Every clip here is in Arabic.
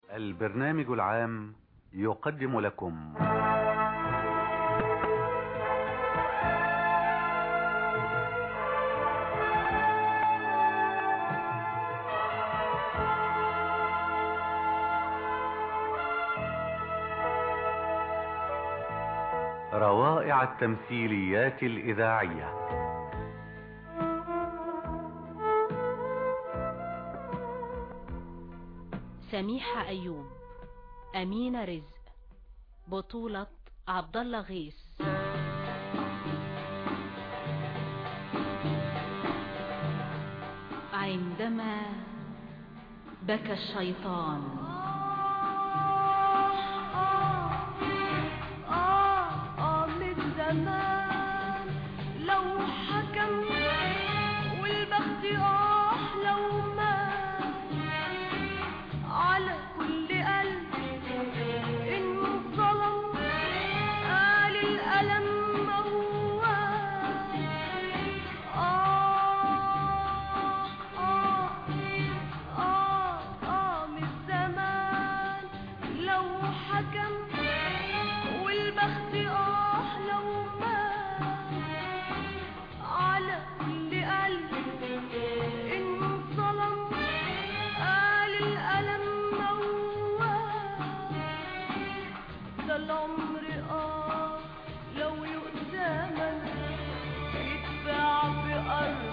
البرنامج العام يقدم لكم روائع التمثيليات الإذاعية. سميحة أيوب، أمينة رزق، بطولة عبد الله غيث. عندما بكى الشيطان. من زمان لو حكم والبخت لو مات على كل قلب انظلم قال الألم موال. من زمان لو حكم والبخت لو مات على كل قلب انظلم قال الألم موال. ده العمر لو يؤتمن يتباع بأرض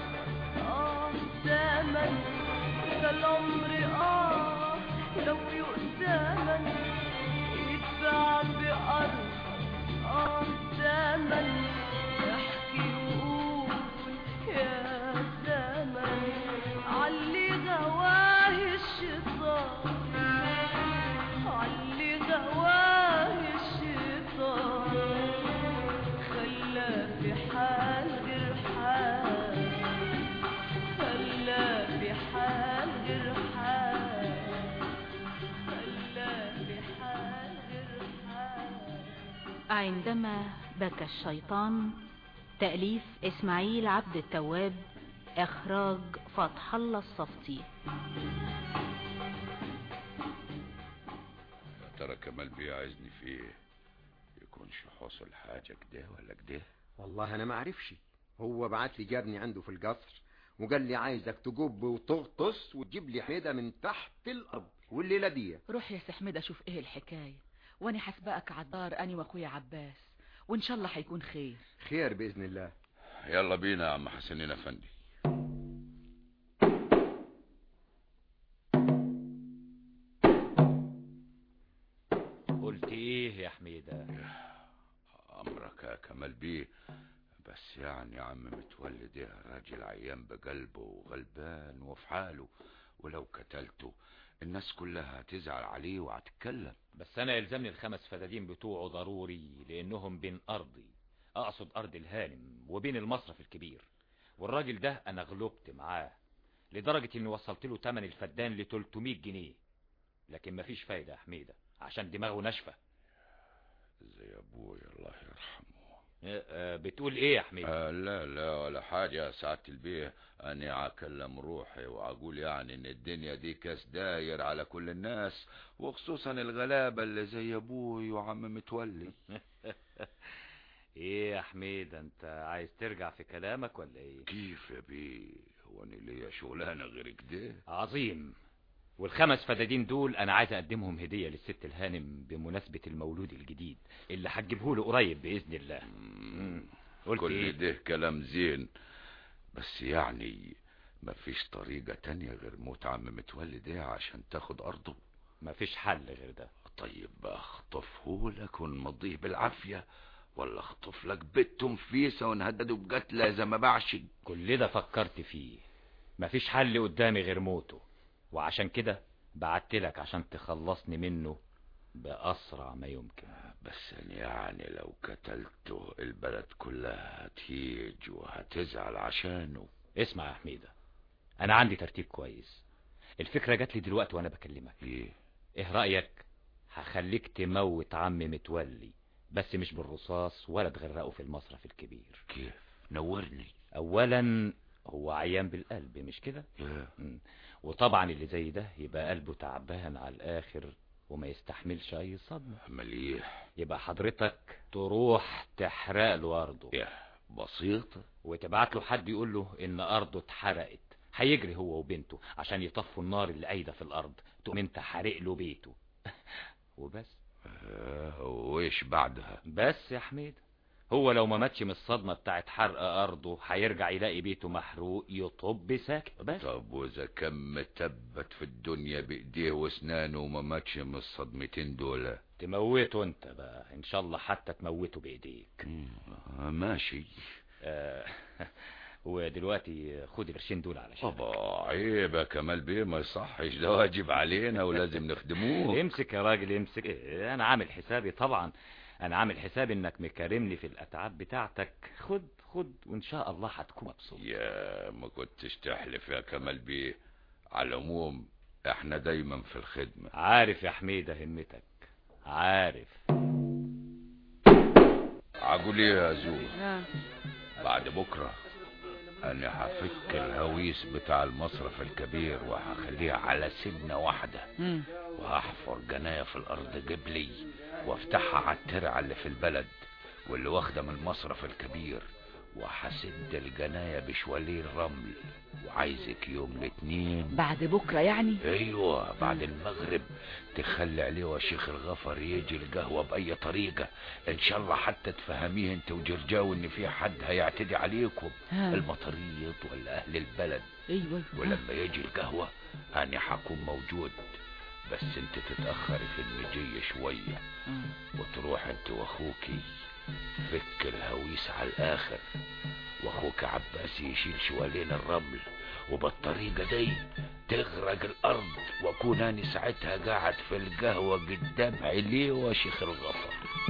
ثمن. ده العمر لو يؤتمن يتباع بأرض ثمن. احكي وقول يا زمن علي غواه الشيطان، علي غواه الشيطان خلى في حال غير حال، خلى في حال غير حال، خلى في حال غير حال. عندما بكى الشيطان، تأليف إسماعيل عبد التواب، إخراج فتح الله الصفتي. يا ترى كمال بيه عايزني في ايه؟ يكونش حصل حاجة كده ولا كده؟ والله انا ما اعرفش. هو بعت لي جابني عنده في القصر وقال لي عايزك تجب وتغطس وتجيب لي حميدة من تحت الارض والليلة دي. روح يا سحمدة شوف ايه الحكاية، وانا حسبقك عالدار اني واخويا عباس، وان شاء الله هيكون خير. خير باذن الله. يلا بينا يا عم حسنين افندي. قلت ايه يا حميدة؟ امرك يا كمال بيه، بس يعني يا عم متولي ده راجل عيان بقلبه وغلبان وفي حاله، ولو قتلته الناس كلها هتزعل عليه وهتتكلم. بس انا يلزمني الخمس فدادين بتوعه ضروري، لانهم بين ارضي، اقصد ارض الهانم، وبين المصرف الكبير. والراجل ده انا غلبت معاه لدرجة اني وصلت له تمن الفدان ل 300 جنيه، لكن مفيش فايدة يا حميدة عشان دماغه ناشفة زي ابوي الله يرحمه. بتقول ايه يا حميدة؟ لا ولا حاجة يا سعادة البيه. انا اكلم روحي واقول يعني ان الدنيا دي كاس داير على كل الناس، وخصوصا الغلابة اللي زي ابوي وعم متولي. ايه يا حميدة، انت عايز ترجع في كلامك ولا ايه؟ كيف يا بيه؟ هو انا ليا شغلانة غير كده؟ عظيم. والخمس فدادين دول انا عايز اقدمهم هدية للست الهانم بمناسبة المولود الجديد اللي هتجيبه له قريب باذن الله. قلت كل إيه؟ ده كلام زين، بس يعني مفيش طريقة تانية غير موت عم متولي ده عشان تاخد ارضه؟ مفيش حل غير ده. طيب اخطفه لك ونمضيه بالعافية، ولا اخطف لك بنت مفيسة ونهدده بقتله زي ما بعشق؟ كل ده فكرت فيه، مفيش حل قدامي غير موته، وعشان كده بعتلك عشان تخلصني منه بأسرع ما يمكن. بس يعني لو قتلته البلد كلها هتيج وهتزعل عشانه. اسمع يا حميدة، انا عندي ترتيب كويس. الفكرة جات لي دلوقتي وانا بكلمك. ايه رأيك هخليك تموت عم متولي، بس مش بالرصاص ولا تغرقه في المصرف الكبير؟ كيف؟ نورني. اولا هو عيان بالقلب مش كده؟ وطبعا اللي زي ده يبقى قلبه تعبان على الاخر وما يستحملش اي صدمة. مليح. يبقى حضرتك تروح تحرق له ارضه. يا بسيطة. وتبعت له حد يقول له ان ارضه اتحرقت، هيجري هو وبنته عشان يطفوا النار اللي قايدة في الارض، تقوم انت حارق له بيته. وبس. وإيش بعدها؟ بس يا حميد، هو لو ما ماتش من الصدمة بتاعت حرق ارضه هيرجع يلاقي بيته محروق يطب ساكت. بس. طب واذا كان متبت في الدنيا بايديه واسنانه وما ماتش من الصدمتين دول؟ تموته انت بقى ان شاء الله، حتى تموته بايديك. ماشي. ودلوقتي خد القرشين دول علشان عيب يا كمال بيه، ما يصحش، ده واجب علينا ولازم نخدموه. امسك يا راجل امسك. انا عامل حسابي طبعا، انا عامل حسابي انك مكرمني في الاتعاب بتاعتك. خد وان شاء الله هتكون مبسوط. يا ما كنتش تحلف يا كمال بيه. على العموم احنا دايما في الخدمة. عارف يا حميدة همتك، عارف. عقول ايه يا زور؟ بعد بكرة انا هفك الهويس بتاع المصرف الكبير وهخليها على سنة واحدة، وهحفر جناية في الارض جبلي وافتحها على الترعة اللي في البلد واللي واخدة من المصرف الكبير، وهسد الجناية بشوالين رمل. وعايزك يوم الاثنين بعد بكرة يعني؟ ايوه بعد المغرب تخلي عليه وشيخ الغفر يجي القهوة باي طريقة، ان شاء الله حتى تفهميه انت وجرجاو ان في حد هيعتدي عليكم، المطريط ولا اهل البلد. ايوه. ولما يجي القهوة انا هكون موجود، بس انت تتأخري في المجية شوية وتروح انت واخوكي فك الهويس على الاخر، واخوك عباس يشيل شوالين الرمل، وبالطريقة دي تغرق الارض، واكون اني ساعتها قاعد في القهوة قدام عليه وشيخ الغفر.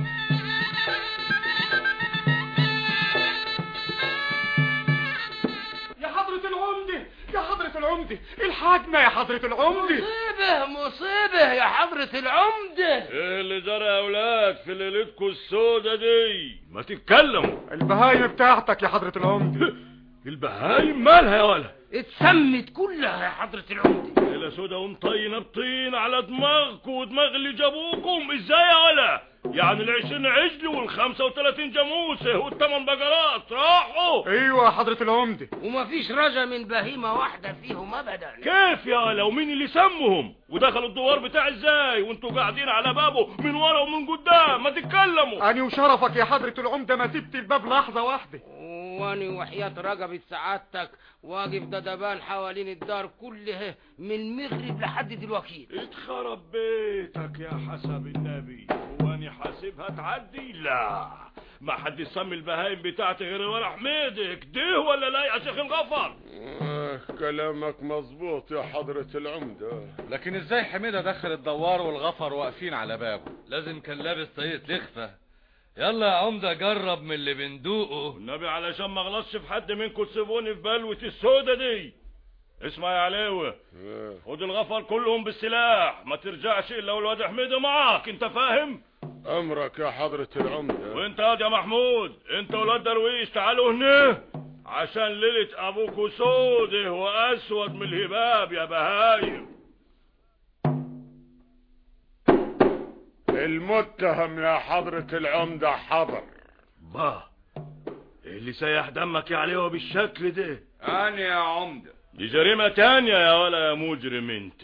يا حضرة العمدة، يا حضرة العمدة، الحاجنا يا حضرة العمدة. مصيبة يا حضرة العمدة. ايه اللي جرى يا اولاد في ليلتكم السودة دي؟ ما تتكلموا. البهايم بتاعتك يا حضرة العمدة. البهايم مالها يا ولا؟ اتسمت كلها يا حضرة العمدة. ليلة سودة ومطينة بطين على دماغكم ودماغ اللي جابوكم. ازاي يا ولا؟ يعني 20 عجل وال35 جاموسة وال8 بقرات راحوا؟ ايوه يا حضرة العمدة. ومفيش رجا من بهيمة واحدة فيهم ابدا. كيف يا ولا؟ ومين اللي سمهم؟ ودخلوا الدوار بتاعي ازاي وانتوا قاعدين على بابه من ورا ومن قدام؟ ما تتكلموا. اني وشرفك يا حضرة العمدة ما سبت الباب لحظة واحدة. واني وحياة رقبة سعادتك واقف دبان حوالين الدار كلها من المغرب لحد دلوقتي. اتخرب بيتك يا حسب النبي. واني حاسبها تعدي؟ لا، ما حد يسمي البهايم بتاعتي غير ورا حميدة كده ولا لا يا شيخ الغفر؟ كلامك مظبوط يا حضرة العمدة. لكن ازاي حميدة دخل الدوار والغفر واقفين على بابه؟ لازم كان لابس طاقية لخفة. يلا يا عمدة جرب من اللي بندوقه. النبي علشان ما غلطش في حد منكم تسيبوني في بلوة السودة دي. اسمع يا عليوة، خد الغفر كلهم بالسلاح، ما ترجعش الا والواد حميدة معاك، انت فاهم؟ امرك يا حضرة العمدة. وانت يا محمود، انت والواد درويش تعالوا هنا عشان ليلة ابوكوا سودة واسود من الهباب يا بهايم. المتهم يا حضرة العمدة حضر. اللي سيح دمك يا عليوة بالشكل ده؟ انا يا عمدة. دي جريمة تانية يا ولا يا مجرم انت.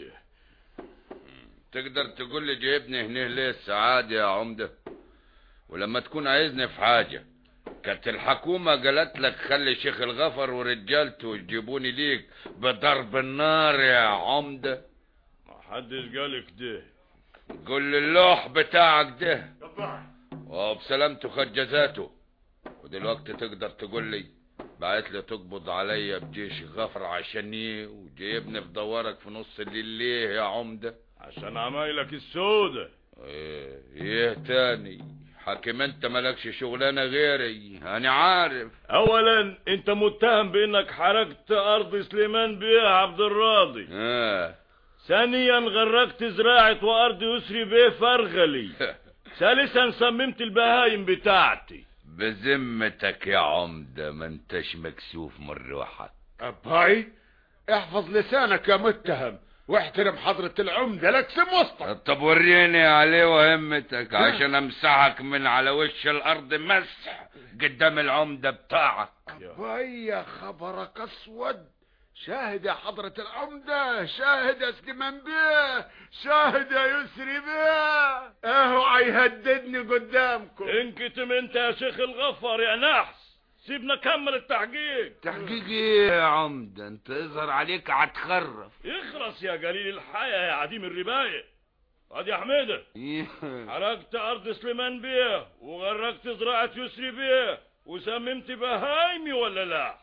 تقدر تقول لي جايبني هنا ليه السعادة يا عمدة؟ ولما تكون عايزني في حاجة كانت الحكومة قالت لك خلي شيخ الغفر ورجالته يجيبوني ليك بضرب النار يا عمدة. ما حدش قالك ده. قول لي اللوح بتاعك ده وبسلامته خد جزاته. ودلوقتي تقدر تقول لي بعت لي تقبض عليا بجيش غفر عشاني وجايبني في دوارك في نص الليل ليه يا عمدة؟ عشان عمايلك السودة. ايه تاني؟ حاكم انت مالكش شغلانة غيري انا عارف. اولا انت متهم بانك حرقت ارض سليمان بيه عبد الراضي. ثانيا غرقت زراعة وارض يسري بيه فرغلي. ثالثا صممت البهايم بتاعتي. بذمتك يا عمدة ما انتش مكسوف من روحك؟ ابهاي احفظ لسانك يا متهم، واحترم حضرة العمدة لك سم وسطك. طب وريني عليه وهمتك عشان امسحك من على وش الارض مسح قدام العمدة بتاعك. يا خبرك اسود. شاهد يا حضرة العمدة، شاهد يا سليمان بيه، شاهد يا يسري بيه، اهو هيهددني قدامكم. انكتم انت يا شيخ الغفر يا نحس، سيبنا كمل التحقيق. تحقيق ايه يا عمدة؟ انت يظهر عليك هتخرف. اخرس يا قليل الحياة يا عديم الرباية. قد يا حميدة حرقت ارض سليمان بيه وغرقت زراعة يسري بيه وسممت بهايمي ولا لا؟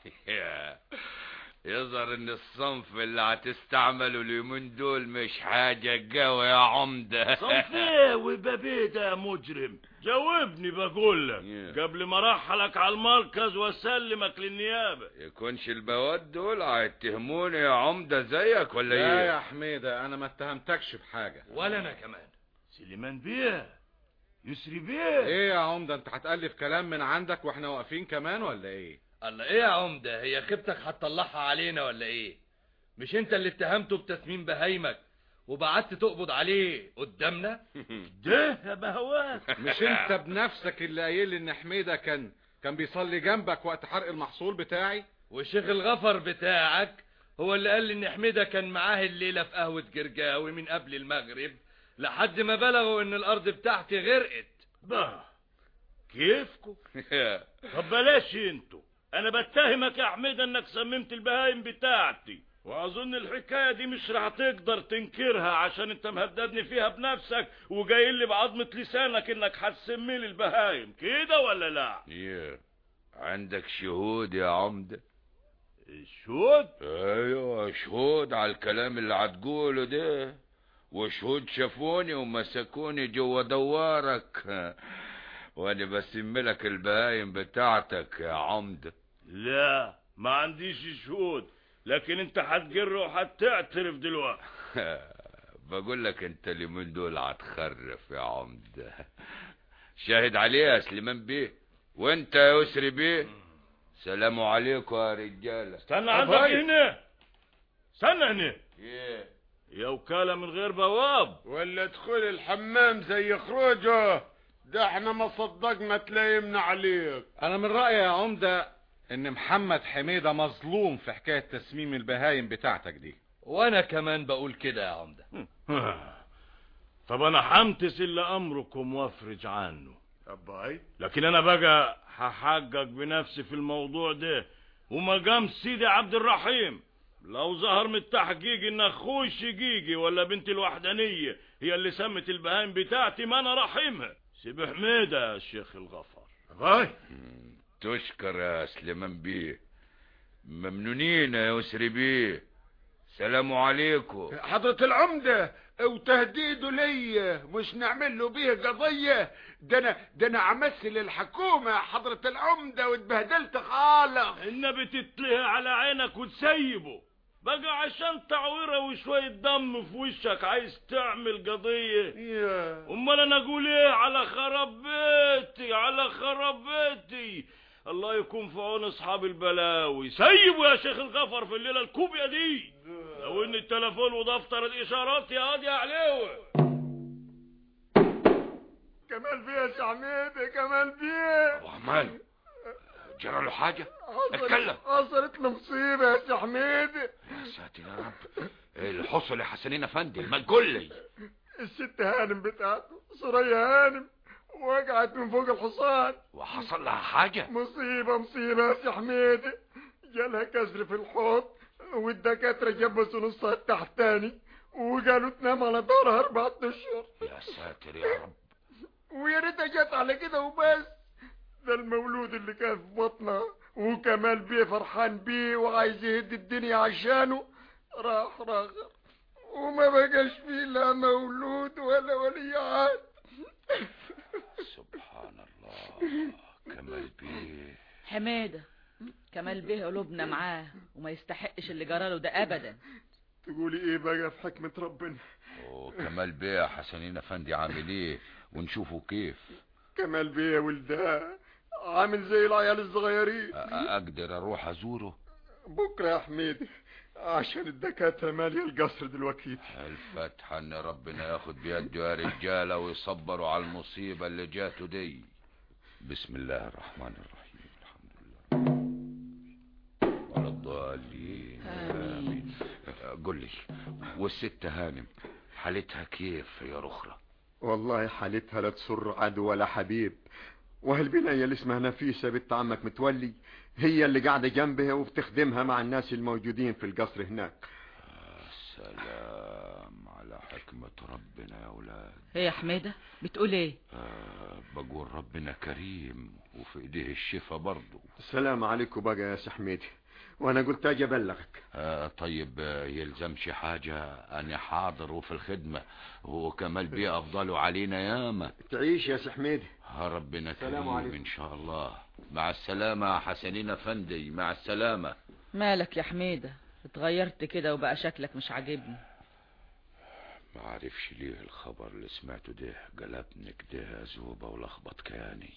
يظهر ان الصنف اللي هتستعمله اليومين دول مش حاجة قوي يا عمدة. صنف ايه وبابيده يا مجرم؟ جاوبني بقولك قبل ما ارحلك على المركز واسلمك للنيابة. يكونش البواد دول هيتهموني يا عمدة زيك ولا ايه؟ لا يا حميدة انا ما اتهمتكش بحاجة. ولا انا كمان. سليمان بيه، يسري بيه، ايه يا عمدة انت هتألف كلام من عندك واحنا واقفين كمان ولا ايه؟ الله ايه يا عمدة، هي خيبتك هتطلعها علينا ولا ايه؟ مش انت اللي اتهمته بتسميم بهايمك وبعدت تقبض عليه قدامنا؟ ده يا بهوات. مش انت بنفسك اللي قايل ان حميدة كان بيصلي جنبك وقت حرق المحصول بتاعي؟ والشيخ الغفر بتاعك هو اللي قال لي ان حميدة كان معاه الليلة في قهوة جرجاوي من قبل المغرب لحد ما بلغوا ان الارض بتاعتي غرقت. بقى كيفكم؟ طب بلاش انتوا، انا بتهمك يا حميدة انك سممت البهايم بتاعتي، واظن الحكاية دي مش رح تقدر تنكرها عشان انت مهددني فيها بنفسك وجاي لي بعظمة لسانك انك هتسمي لي البهايم، كده ولا لا؟ عندك شهود يا عمدة؟ شهود؟ ايوه شهود على الكلام اللي هتقوله ده، وشهود شافوني ومسكوني جوا دوارك وانا بسملك البهايم بتاعتك يا عمدة. لا ما عنديش شهود، لكن انت هتجر وهتعترف دلوقتي. بقول لك انت اليومين دول هتخرف يا عمدة. شاهد عليه يا سليمان بيه، وانت يا يسري بيه سلام عليكم يا رجاله. استنى عندك هنا، استنى هنا. يا وكالة من غير بواب ولا ادخل الحمام زي خروجه، ده احنا ما صدقنا تلايمنا عليك. انا من رأيي يا عمدة ان محمد حميدة مظلوم في حكاية تسميم البهايم بتاعتك دي. وانا كمان بقول كده يا عمدة. طب انا همتثل لامركم وافرج عنه أباي، لكن انا بقى هحقق بنفسي في الموضوع ده، ومقام سيدي عبد الرحيم لو ظهر من التحقيق ان اخوي شقيقي ولا بنتي الوحدانية هي اللي سمت البهايم بتاعتي ما انا رحمها. سيب حميدة يا شيخ الغفر. أباي تشكر يا سليمان بيه، ممنونين يا يسري بيه، سلام عليكم. حضرة العمدة وتهديده ليا مش نعمل له بيه قضية، ده انا عمثل الحكومة يا حضرة العمدة واتبهدلت خالص. النبي تتلهي على عينك وتسيبه بقى عشان تعويره وشوية دم في وشك عايز تعمل قضية. امال انا اقول ايه؟ على خراب بيتي، على خراب بيتي. الله يكون في عون اصحاب البلاوي. سيبوا يا شيخ الغفر في الليلة الكوبية دي، لو ان التلفون ودفتر الاشارات يا قاضي عليه. كمال بيه يا حميدة، كمال بيه. ابو عمال جرى له حاجة؟ اتكلم. حصلت له مصيبة يا حميدة. يا ساتر يا رب، ايه اللي حصل يا حسنين افندي؟ ما تقول لي. الست هانم بتاعته سوريا هانم وقعت من فوق الحصان. وحصل لها حاجة؟ مصيبة يا حميدة، جالها كسر في الحوض والدكاترة جبسوا نصها التحتاني وقالوا تنام على ظهرها 4 أشهر. يا ساتر يا رب. ويا ريتها جت على كده وبس، ده المولود اللي كان في بطنها وكمال بيه فرحان بيه وعايز يهد الدنيا عشانه راح راغر وما بقاش فيه لا مولود ولا ولي عهد. سبحان الله. كمال بيه حمادة، كمال بيه قلوبنا معاه وما يستحقش اللي جراله ده ابدا. تقولي ايه بقى في حكمة ربنا؟ كمال بيه حسنين افندي عامل ايه ونشوفه كيف؟ كمال بيه ولدها عامل زي العيال الصغيرين. اقدر اروح ازوره بكره يا حميدي عشان الدكاترة مالية القصر دلوقتي. الفتحة ان ربنا ياخد بيده يا رجالة ويصبروا على المصيبة اللي جاته دي. بسم الله الرحمن الرحيم. الحمد لله ولا الضالين آمين. قل لي، والست هانم حالتها كيف يا رخرة؟ والله حالتها لا تسر عدو ولا حبيب، وهالبنية اللي اسمها نفيسة بنت عمك متولي هي اللي قاعدة جنبها وبتخدمها مع الناس الموجودين في القصر هناك. سلام على حكمة ربنا يا اولاد. ايه يا حميدة بتقول ايه؟ بقول ربنا كريم وفي ايديه الشفا برضو. السلام عليكم بقى يا سي حميدي، وانا قلت اجي ابلغك. طيب يلزمش حاجة، انا حاضر وفي الخدمة، وكمال بيه افضلوا علينا ياما. تعيش يا سي حميدي. ربنا كريم ان شاء الله. مع السلامة حسنين افندي، مع السلامة. مالك يا حميدة اتغيرت كده وبقى شكلك مش عاجبني؟ ما عارفش ليه الخبر اللي سمعته ده قلبني كده زوبة ولخبط كياني.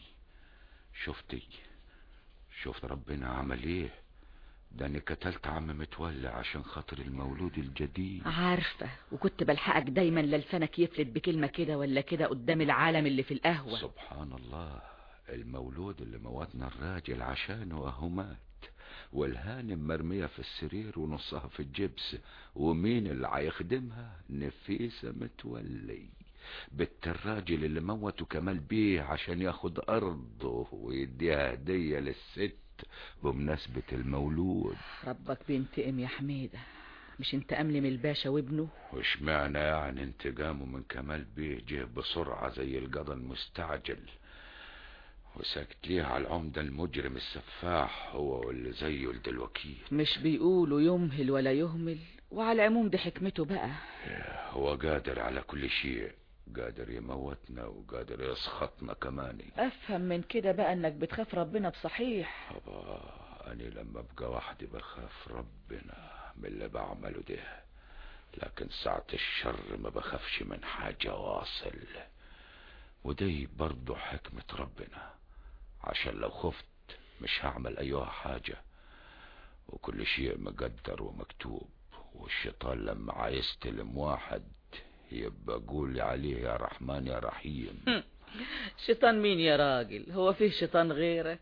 شفت ربنا عمل ايه؟ ده انا قتلت عم متولي عشان خاطر المولود الجديد. عارفة، وكنت بلحقك دايما للفنك يفلت بكلمة كده ولا كده قدام العالم اللي في القهوة. سبحان الله، المولود اللي موتنا الراجل عشانه اهو مات، والهانم مرمية في السرير ونصها في الجبس، ومين اللي هيخدمها؟ نفيسة متولي بنت الراجل اللي موته كمال بيه عشان ياخد ارضه ويديها هدية للست بمناسبة المولود. ربك بينتقم يا حميدة، مش انتقام لي من الباشا وابنه؟ وش معنى يعني انتقامه من كمال بيه جه بسرعة زي القضا المستعجل وساكت ليه على العمدة المجرم السفاح هو واللي زيه الدلوكيل؟ مش بيقولوا يمهل ولا يهمل؟ وعلى العموم دي حكمته بقى. هو قادر على كل شيء، قادر يموتنا وقادر يسخطنا كمان. افهم من كده بقى انك بتخاف ربنا بصحيح. أنا لما ابقى وحدي بخاف ربنا من اللي بعمله ده، لكن ساعة الشر ما بخافش من حاجة واصل. ودي برضو حكمة ربنا، عشان لو خفت مش هعمل ايها حاجة، وكل شيء مقدر ومكتوب. والشيطان لما عايستلم واحد يبقى قول عليه يا رحمن يا رحيم. شيطان مين يا راجل؟ هو فيه شيطان غيرك؟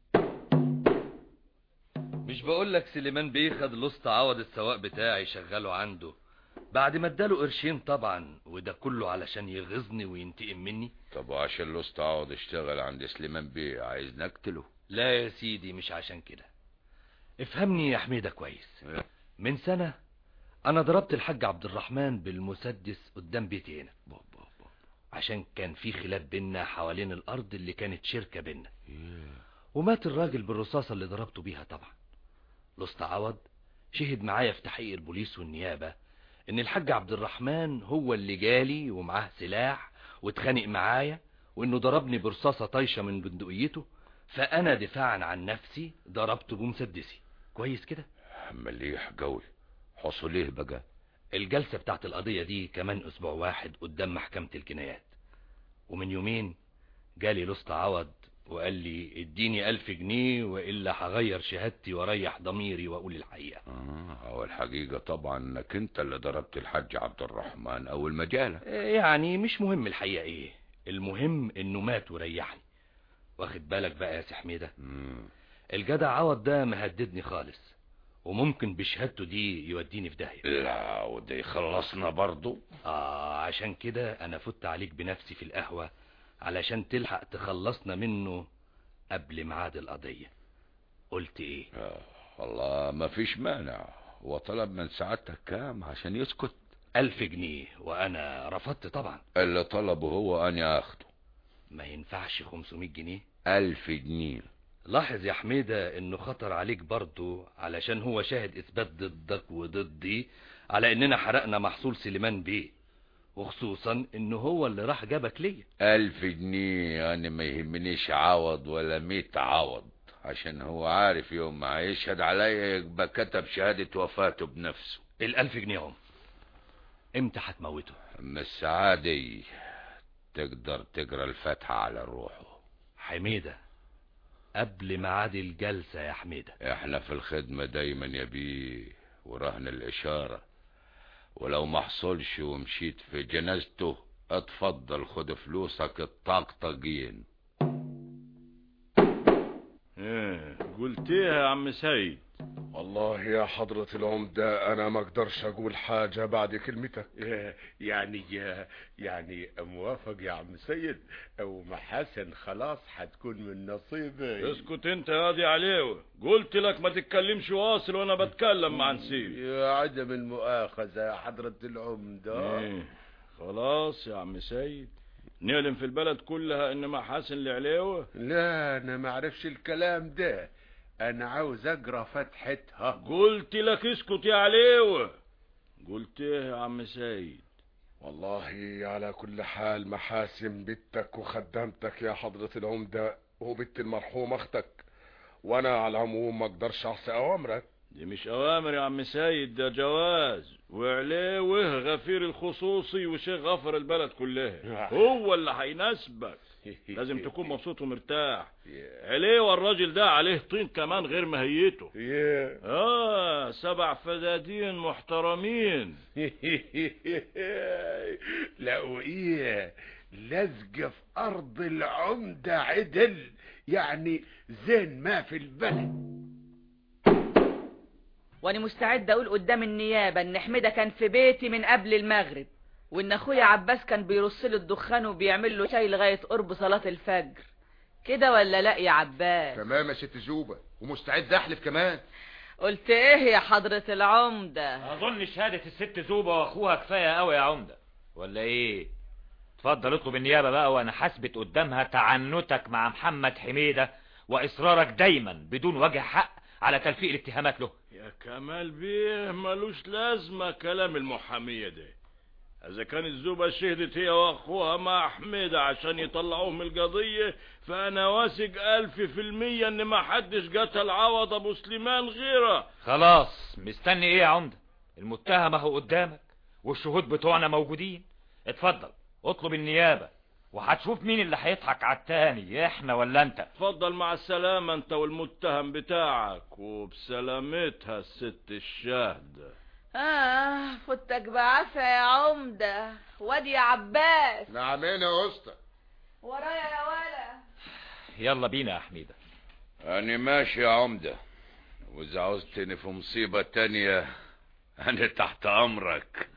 مش بقولك سليمان بيه خد الاسطى عوض السواق بتاعي شغله عنده بعد ما اداله قرشين طبعا، وده كله علشان يغيظني وينتقم مني. طب وعشان الاسطى عوض اشتغل عند سليمان بيه عايز نقتله؟ لا يا سيدي مش عشان كده. افهمني يا حميدة كويس. من سنة انا ضربت الحاج عبد الرحمن بالمسدس قدام بيتي هنا، عشان كان في خلاف بينا حوالين الارض اللي كانت شركة بينا. ومات الراجل بالرصاصة اللي ضربته بيها. طبعا الاسطى عوض شهد معايا في تحقيق البوليس والنيابة ان الحاج عبد الرحمن هو اللي جالي ومعاه سلاح واتخانق معايا، وانه ضربني برصاصة طايشة من بندقيته، فانا دفاعا عن نفسي ضربته بمسدسي. كويس كده؟ مليح قوي. حصل ايه بقى؟ الجلسة بتاعت القضية دي كمان اسبوع واحد قدام محكمة الجنايات، ومن يومين جالي الاسطى عوض وقال لي اديني 1000 جنيه وإلا هغير شهادتي واريح ضميري واقول الحقيقة. هو الحقيقة طبعا انك انت اللي ضربت الحاج عبد الرحمن او المجالة. يعني مش مهم الحقيقة ايه، المهم انه مات وريحني. واخد بالك بقى يا سي حميدة؟ الجدع عوض ده مهددني خالص، وممكن بشهادته دي يوديني في داهية. لا وده يخلصنا برضو. عشان كده انا فت عليك بنفسي في القهوة علشان تلحق تخلصنا منه قبل ميعاد القضية. قلت ايه؟ والله ما فيش مانع. وطلب من سعادتك كام عشان يسكت؟ 1000 جنيه، وانا رفضت طبعا. اللي طلبه هو اني اخده. ما ينفعش 500 جنيه؟ 1000 جنيه. لاحظ يا حميدة انه خطر عليك برضو، علشان هو شاهد اثبات ضدك وضدي على اننا حرقنا محصول سليمان بيه، وخصوصا انه هو اللي راح جابك ليا. 1000 جنيه انا ما يهمنيش عوض ولا 100 عوض، عشان هو عارف يوم ما هيشهد عليا يبقى كتب شهادة وفاته بنفسه. 1000 جنيه هم. امتى هتموته؟ اما السعادة تقدر تقرا الفاتحة على روحه. حميدة قبل ميعاد الجلسة يا حميدة. احنا في الخدمة دايما يا بيه، ورهن الإشارة، ولو ما حصلش ومشيت في جنازته اتفضل خد فلوسك الطاقطقين. قلت ايه يا عم سيد؟ والله يا حضرة العمدة انا ما اقدرش اقول حاجة بعد كلمتك. يعني موافق يا عم سيد، او محاسن خلاص هتكون من نصيبي. اسكت انت يا قاضي عليه، قلت لك ما تتكلمش واصل وانا بتكلم مع نسيب. يا عدم المؤاخذة يا حضرة العمدة. خلاص يا عم سيد، نعلم في البلد كلها ان محاسن العليوة. لا انا ما اعرفش الكلام ده، انا عاوز اقرا فتحتها. قلت لك اسكت يا عليوة. قلت ايه يا عم سيد؟ والله على كل حال محاسن بنتك وخدمتك يا حضرة العمدة وبنت المرحوم اختك، وانا على العموم ما اقدرش اعصي اوامرك. دي مش اوامر يا عم سيد، ده جواز، وعليوه غفير الخصوصي وشيخ غفر البلد كلها، هو اللي هيناسبك. لازم تكون مبسوط ومرتاح. عليه الراجل ده عليه طين كمان غير مهيته. 7 فدادين محترمين. لا وايه لازقه في ارض العمدة عدل، يعني زين ما في البلد. وانا مستعد اقول قدام النيابة ان حميدة كان في بيتي من قبل المغرب، وان اخويا عباس كان بيرص له الدخان وبيعمل له شاي لغاية قرب صلاة الفجر. كده ولا لا يا عباس؟ تمام يا ست زوبة، ومستعد احلف كمان. قلت ايه يا حضرة العمدة؟ اظن شهادة الست زوبة واخوها كفاية قوي يا عمدة، ولا ايه؟ اتفضل اطلب النيابة بقى، وانا حسبت قدامها تعنتك مع محمد حميدة واصرارك دايما بدون وجه حق على تلفيق الاتهامات له. يا كمال بيه ملوش لازمة كلام المحامية ده. اذا كانت الزوبة شهدت هي واخوها مع حميدة عشان يطلعوه من القضية، فانا واثق 1000% ان ما حدش قتل عوض ابو سليمان غيره. خلاص مستني ايه يا عمدة؟ المتهم اهو قدامك والشهود بتوعنا موجودين. اتفضل اطلب النيابة وهتشوف مين اللي هيضحك على التاني، احنا ولا انت. اتفضل مع السلامة انت والمتهم بتاعك، وبسلامتها الست الشاهدة. فتك بعافية يا عمدة. وادي يا عباس. نعمين يا اسطى. ورايا يا ولا. يلا بينا يا حميدة. انا ماشي يا عمدة، واذا عوزتني في مصيبة تانية انا تحت امرك.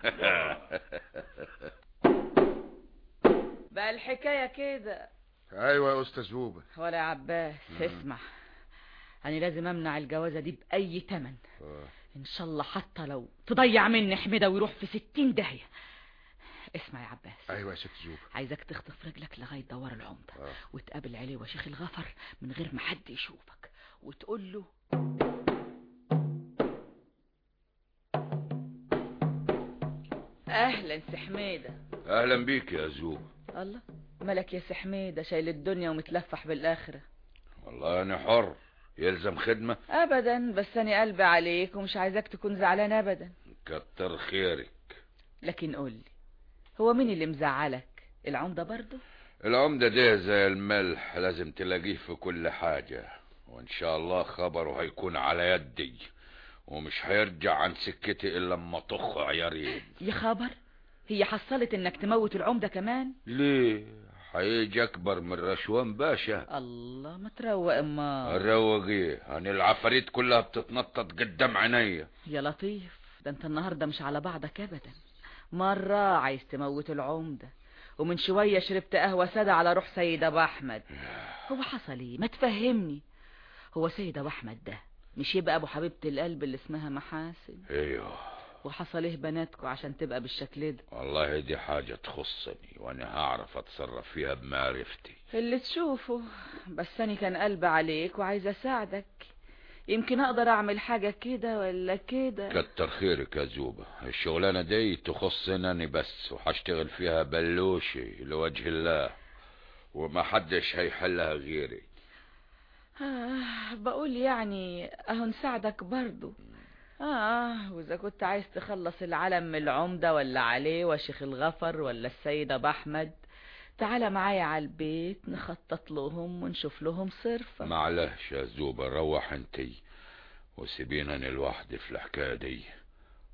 بقى الحكاية كده. ايوه يا استاذ زوبة. ولا يا عباس اسمع، انا لازم امنع الجوازة دي باي تمن. ان شاء الله حتى لو تضيع مني حميدة ويروح في 60 داهية. اسمع يا عباس. ايوه يا ست زوبة. عايزك تخطف رجلك لغاية دوار العمدة وتقابل عليه وشيخ الغفر من غير ما حد يشوفك، وتقول له اهلا سي حميدة. اهلا بيك يا زوبة. الله مالك يا سي حميدة شايل الدنيا ومتلفح بالاخرة؟ والله انا حر، يلزم خدمة؟ ابدا، بس انا قلبي عليك ومش عايزاك تكون زعلان ابدا. كتر خيرك. لكن قولي، هو مين اللي مزعلك؟ العمدة برضو؟ العمدة ده زي الملح لازم تلاقيه في كل حاجة، وان شاء الله خبره هيكون على يدي ومش هيرجع عن سكتي الا لما طخ عيارين. يا خبر، هي حصلت انك تموت العمدة كمان؟ ليه؟ هيجي اكبر من رشوان باشا. الله ما تروق اما. الروق ايه؟ انا العفاريت كلها بتتنطط قدام عينيا. يا لطيف، ده انت النهاردة مش على بعضك ابدا. مرة عايز تموت العمدة، ومن شوية شربت قهوة سادة على روح سيد ابو احمد. هو حصل ايه؟ ما تفهمني. هو سيد ابو احمد ده مش يبقى ابو حبيبة القلب اللي اسمها محاسن؟ ايوه. وحصل ايه بناتكوا عشان تبقى بالشكل ده؟ والله دي حاجة تخصني وانا هعرف اتصرف فيها بمعرفتي. اللي تشوفه، بس انا كان قلبي عليك وعايز اساعدك، يمكن اقدر اعمل حاجة كده ولا كده. كتر خيرك يا زوبة، الشغلانة دي تخصني انا بس، وهشتغل فيها بلوشي لوجه الله، وما حدش هيحلها غيري. بقول يعني اهو نساعدك برضو. واذا كنت عايز تخلص العلم من العمدة ولا عليه وشيخ الغفر ولا السيد ابو احمد، تعالى معايا على البيت نخطط لهم ونشوف لهم صرفة. معلش يا زوبة، روح انتي وسيبينني لوحدي في الحكاية دي.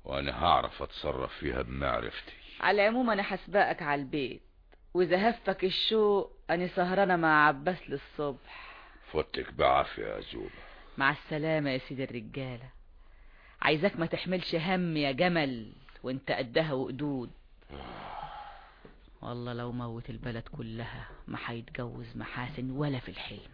وانا هعرف اتصرف فيها بمعرفتي. على العموم انا هسبقك على البيت، واذا هفك الشوق انا سهرانه مع عباس للصبح. فوتك بعافية يا زوبة. مع السلامه يا سيد الرجاله. عايزاك ما تحملش هم يا جمل وانت قدها وقدود. والله لو موت البلد كلها ما هيتجوز محاسن ولا في الحلم.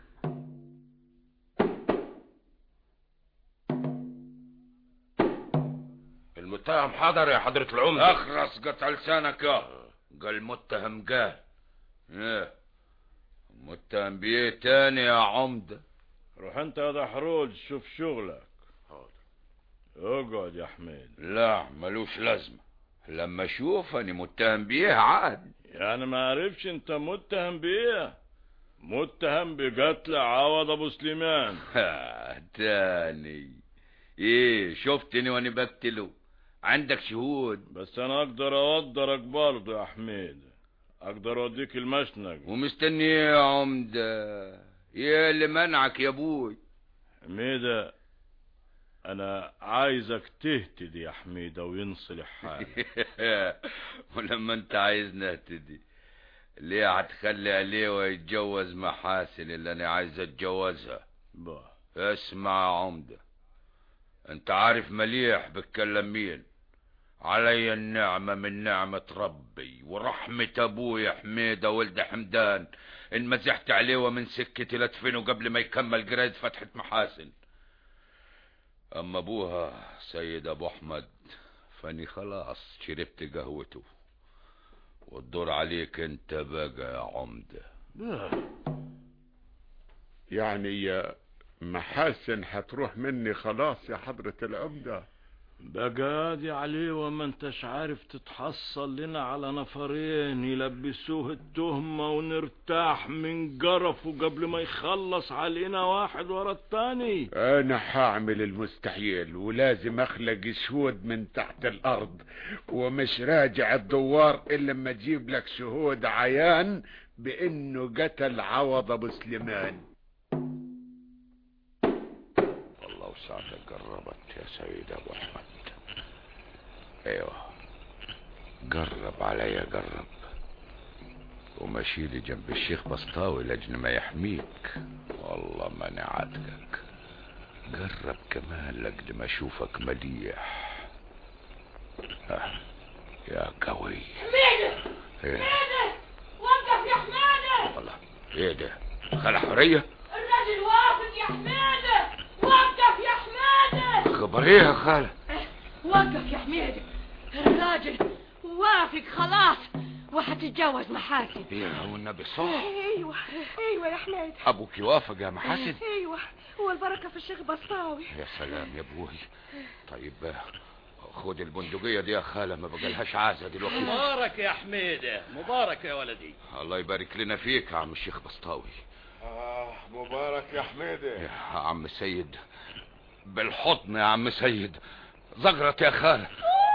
المتهم حضر يا حضرة العمدة. اخرس قطع لسانك يا قال متهم قال. ايه متهم بيه تاني يا عمدة؟ روح انت يا دحروج شوف شغلك. حاضر. اقعد يا حميد. لا ملوش لازمة، لما اشوف اني متهم بيه عاد. يعني ما عرفش انت متهم بيه؟ متهم بقتل عوض ابو سليمان. تاني ايه شفتني وانا بقتله؟ عندك شهود؟ بس انا اقدر اوضرك برضه يا حميد، اقدر اوديك المشنق. ومستني ايه يا عمدة؟ ايه اللي منعك يا ابوي؟ حميدة انا عايزك تهتدي يا حميدة وينصلح حالك. ولما انت عايزني اهتدي ليه هتخلي عليه ويتجوز محاسن اللي انا عايز اتجوزها؟ اسمع يا عمدة، انت عارف مليح بتكلم مين. علي النعمة من نعمة ربي ورحمة ابويا حميدة ولد حمدان ان مزحت عليه ومن سكتي لدفنه قبل ما يكمل قراية فتحة محاسن. اما ابوها سيد ابو احمد فاني خلاص شربت قهوته، والدور عليك انت بقى يا عمدة. يعني محاسن هتروح مني خلاص يا حضرة العمدة؟ بقى عليه وما انتش عارف تتحصل لنا على نفرين يلبسوه التهمة ونرتاح من جرفه قبل ما يخلص علينا واحد ورا التاني. انا هعمل المستحيل ولازم اخلق شهود من تحت الارض، ومش راجع الدوار الا لما تجيب لك شهود عيان بانه قتل عوض ابو سليمان. والله وساعتك قربت يا سيد ابو احمد. ايوه قرب عليا قرب، ومشيلي جنب الشيخ بسطاوي لجن ما يحميك. والله ما نعاتقك. قرب كمان لقد ما اشوفك مليح. يا قوي. حميدة حميدة وقف يا حميدة. والله ايه ده؟ خلع حرية؟ الراجل واقف يا حميدة. وقف يا حميدة. خبر ايه يا خالة؟ وقف يا حميدة، الراجل وافق خلاص وحتتجوز محاسن. يا والنبي صح؟ ايوه ايوه يا حميدة. ابوك يوافق يا محاسن؟ ايوه والبركة في الشيخ بسطاوي. يا سلام يا ابوي. طيب خد البندقية دي يا خالة، ما بقالهاش عازة دلوقتي. مبارك يا حميدة، مبارك يا ولدي. الله يبارك لنا فيك يا عم الشيخ بسطاوي. مبارك يا حميدة. يا عم سيد بالحضن يا عم سيد. زغرت يا خالة.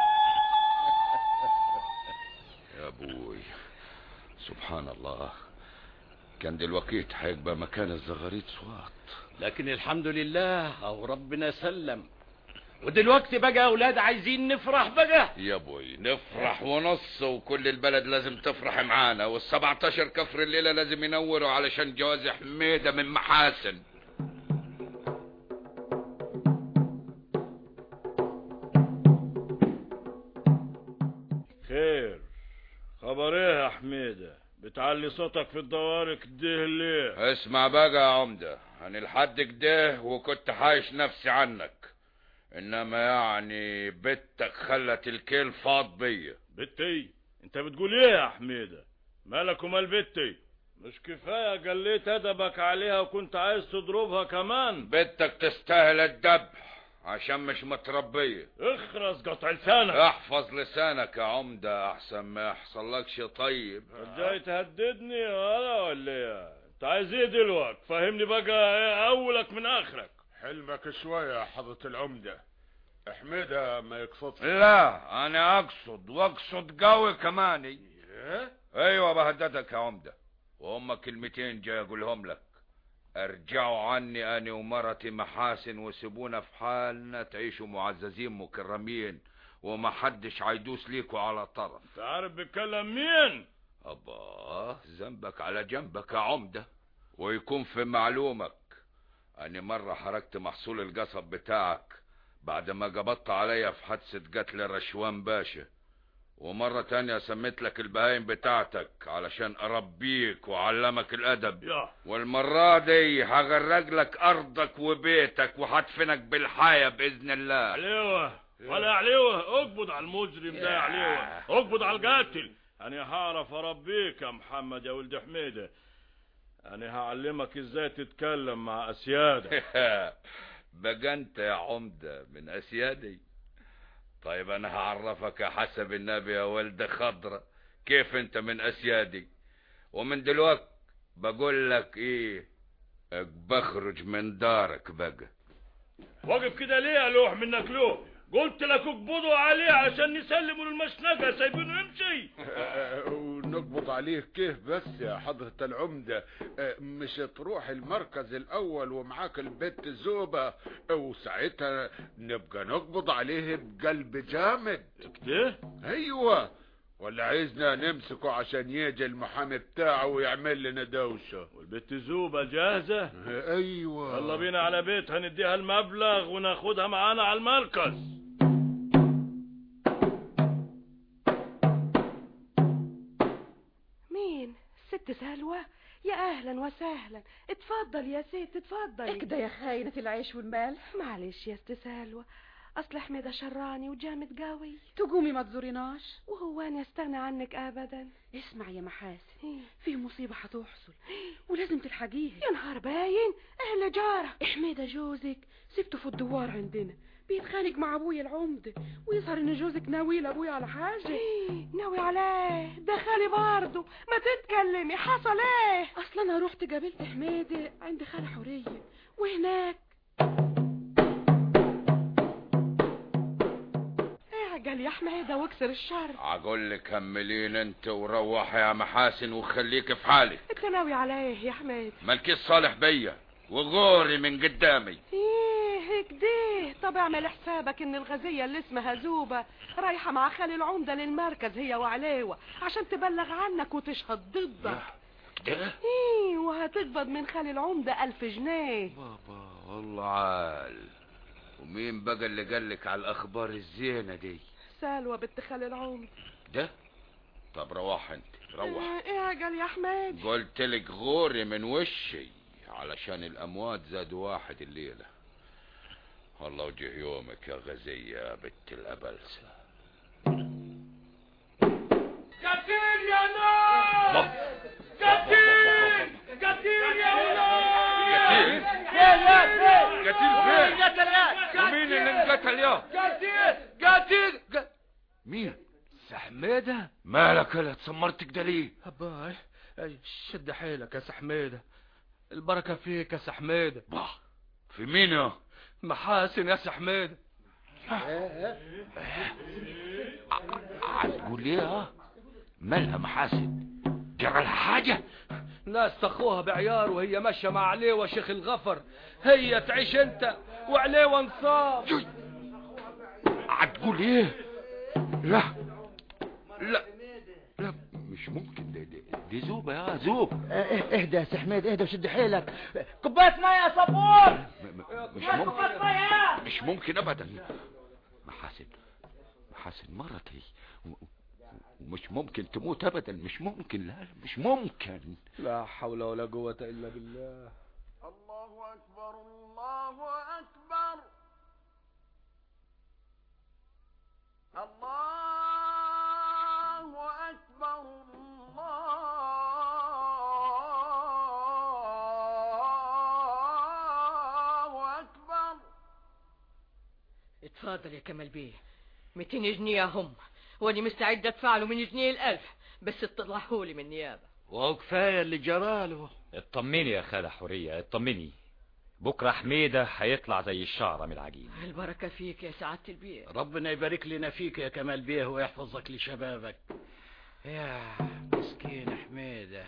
يا ابوي سبحان الله، كان دلوقتي هيبقى مكان الزغاريت صوات، لكن الحمد لله او ربنا سلم. ودلوقتي بقى اولاد عايزين نفرح بقى. يا ابوي نفرح ونص، وكل البلد لازم تفرح معانا، وال17 كفر الليلة لازم ينوروا علشان جواز حميدة من محاسن. خير خبر ايه يا حميدة؟ بتعلي صوتك في الدوار كده ليه؟ اسمع بقى يا عمدة، انا لحد كده وكنت حايش نفسي عنك، انما يعني بنتك خلت الكيل فاض بيا. بنتي؟ انت بتقول ايه يا حميدة؟ مالك ومال بنتي؟ مش كفاية قليت ادبك عليها وكنت عايز تضربها كمان؟ بنتك تستاهل الذبح عشان مش متربية. اخرس قطع لسانك. احفظ لسانك يا عمدة احسن ما يحصل لك شي. طيب جاي تهددني ولا ايه؟ انت عايز ايه دلوقتي؟ فهمني بقى ايه اولك من اخرك. حلمك شوية يا حضرة العمدة، حميدة ما يقصدش. لا انا اقصد واقصد قوي كمان. ايه؟ ايوه بهددك يا عمدة، وهم كلمتين جاي اقولهم لك. ارجعوا عني انا ومرتي محاسن وسيبونا في حالنا، تعيشوا معززين مكرمين ومحدش هيدوس ليكوا على طرف. انت عارف بيتكلم مين؟ ابا ذنبك على جنبك يا عمدة. ويكون في معلومك اني مرة حركت محصول القصب بتاعك بعد ما قبضت عليا في حادثة قتل رشوان باشا، ومرة تانية سميت لك البهايم بتاعتك علشان اربيك وعلمك الادب. والمرة دي هغرق لك ارضك وبيتك وهدفنك بالحياة باذن الله. عليوه ولا عليوه، اقبض على المجرم ده يا عليوه، اقبض على القاتل. انا هعرف اربيك يا محمد يا ولد حميدة. انا هعلمك ازاي تتكلم مع اسيادك. بقى انت يا عمدة من اسيادي؟ طيب انا هعرفك يا حسب النبي يا ولد خضرة كيف انت من اسيادي. ومن دلوقت بقول لك ايه، بخرج من دارك بقى. واقف كده ليه يا لوح منك لوح؟ قلت لك اقبضوا عليه عشان نسلموا للمشنقة، سايبينه يمشي. ونقبض عليه كيف بس يا حضرة العمدة؟ مش تروح المركز الاول ومعاك البت زوبة وساعتها نبقى نقبض عليه بقلب جامد كده؟ ايوه. ولا عايزنا نمسكه عشان يجي المحامي بتاعه ويعمل لنا دوشة؟ والبت زوبة جاهزة؟ ايوه. يلا بينا على بيتها نديها المبلغ وناخدها معانا على المركز. مين؟ ست سلوى؟ يا اهلا وسهلا، اتفضل يا ست اتفضل. اكده يا خاينة العيش والملح. معلش يا ست سلوى، اصل حميدة شراني وجامد قوي. تقومي ما تزوريناش؟ وهو انا استغنى عنك ابدا. اسمع يا محاسن، في مصيبة هتحصل ولازم تلحقيها. يا نهار باين، ايه اللي جاره؟ حميدة جوزك سبته في الدوار عندنا بيتخانق مع ابويا العمدة، ويظهر ان جوزك ناوي لابويا على حاجة. ناوي عليه؟ ده خالي برضه. ما تتكلمي، حصل ايه؟ اصلا انا رحت قابلت حميدة عند خالة حورية، وهناك قال يا حميدة واكسر الشر. اقول لك كملين انت وروح يا محاسن وخليك في حالك. انت ناوي على ايه يا حميدة؟ مالكيش صالح بيا وغوري من قدامي. ايه كده؟ طب اعمل حسابك ان الغزية اللي اسمها زوبة رايحة مع خالي العمدة للمركز هي وعليوة عشان تبلغ عنك وتشهد ضدك. ده؟ ايه، وهتقبض من خالي العمدة 1000 جنيه. بابا والله عال. ومين بقى اللي قالك على الاخبار الزينة دي؟ سلوى بنت خالي العمدة. ده؟ طب روح انت روح. ايه قال يا حميد؟ قلت لك غوري من وشي علشان الاموات زادوا واحد الليلة. والله وجه يومك يا غزية يا بنت الابلسة. قتيل يا ناس، قتيل قتيل يا ولاد. قتيل فين؟ ومين اللي انقتل يا؟ قتيل مين؟ سحميدة. مالك يا اتسمرت كده ليه؟ أباي شد حيلك يا سحميدة، البركة فيك يا سحميدة. في مين يا؟ محاسن يا سحميدة. هتقول ايه؟ مالها محاسن؟ جرى لها حاجة؟ ناس تخوها بعيار وهي ماشية مع عليوة شيخ الغفر، هي تعيش انت وعليوة انصاب. هتقول ايه؟ لا لا لا مش ممكن. دي زوبة يا زوب. اهدى يا سحميد، اهدى وشد حيلك. كوباية مية يا صبور. مش ممكن ابدا. محاسن مرتي ومش ممكن تموت ابدا. مش ممكن. لا مش ممكن. لا حول ولا قوة الا بالله. الله اكبر الله اكبر الله اكبر الله اكبر. اتفضل يا كمال بيه، 200 جنيه هم، وانا مستعد ادفع له من جنيه ال1000 بس تطلعهولي من النيابه. وهو كفايه اللي جراله. اطمني يا خالة حورية اطمني، بكره حميدة هيطلع زي الشعرة من العجين. البركة فيك يا سعادة البيه. ربنا يبارك لنا فيك يا كمال بيه ويحفظك لشبابك. يا مسكين حميدة.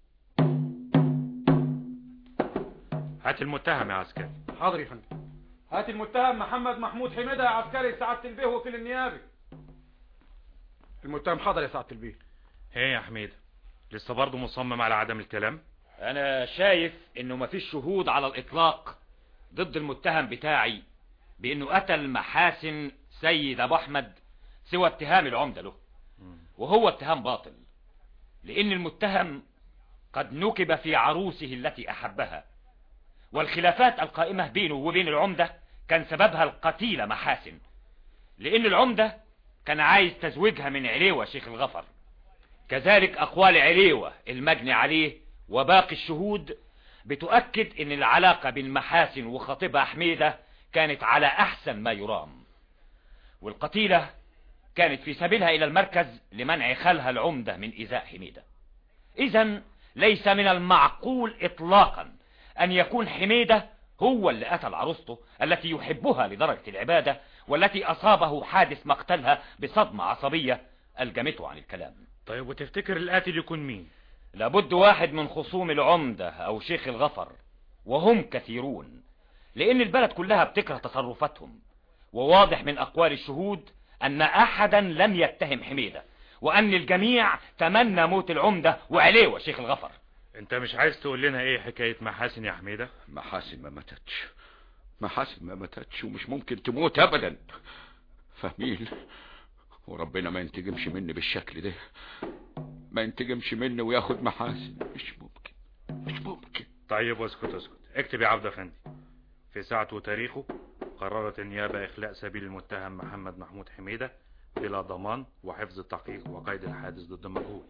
هات المتهم يا عسكري. حاضر يا فندم. هات المتهم محمد محمود حميدة يا عسكري سعادة البيه وكيل النيابي. المتهم حاضر يا سعادة البيه. ايه يا حميدة، لسه برضه مصمم على عدم الكلام؟ انا شايف انه مفيش شهود على الاطلاق ضد المتهم بتاعي بانه قتل محاسن سيد ابو احمد سوى اتهام العمدة له، وهو اتهام باطل، لان المتهم قد نكب في عروسه التي احبها، والخلافات القائمة بينه وبين العمدة كان سببها القتيلة محاسن، لان العمدة كان عايز تزويجها من عليوة شيخ الغفر. كذلك اقوال عليوة المجني عليه وباقي الشهود بتؤكد ان العلاقة بين محاسن وخطيبها حميدة كانت على احسن ما يرام، والقتيلة كانت في سبيلها الى المركز لمنع خالها العمدة من ايذاء حميدة. اذا ليس من المعقول اطلاقا ان يكون حميدة هو اللي قتل عروسته التي يحبها لدرجة العبادة، والتي اصابه حادث مقتلها بصدمة عصبية الجمته عن الكلام. طيب وتفتكر القاتل يكون مين؟ لابد واحد من خصوم العمدة او شيخ الغفر، وهم كثيرون، لان البلد كلها بتكره تصرفاتهم، وواضح من اقوال الشهود ان احدا لم يتهم حميدة، وان الجميع تمنى موت العمدة وعليوة شيخ الغفر. انت مش عايز تقول لنا ايه حكاية محاسن يا حميدة؟ محاسن ما ماتتش، محاسن ما ماتتش ومش ممكن تموت ابدا، فاهمين؟ وربنا ما ينتقمش مني بالشكل ده، ما ينتقمش مني وياخد محاسن، مش ممكن مش ممكن. طيب اسكت، اكتب يا عبد افندي. في ساعة وتاريخه قررت النيابة اخلاء سبيل المتهم محمد محمود حميدة بلا ضمان وحفظ التحقيق وقيد الحادث ضد المجهول.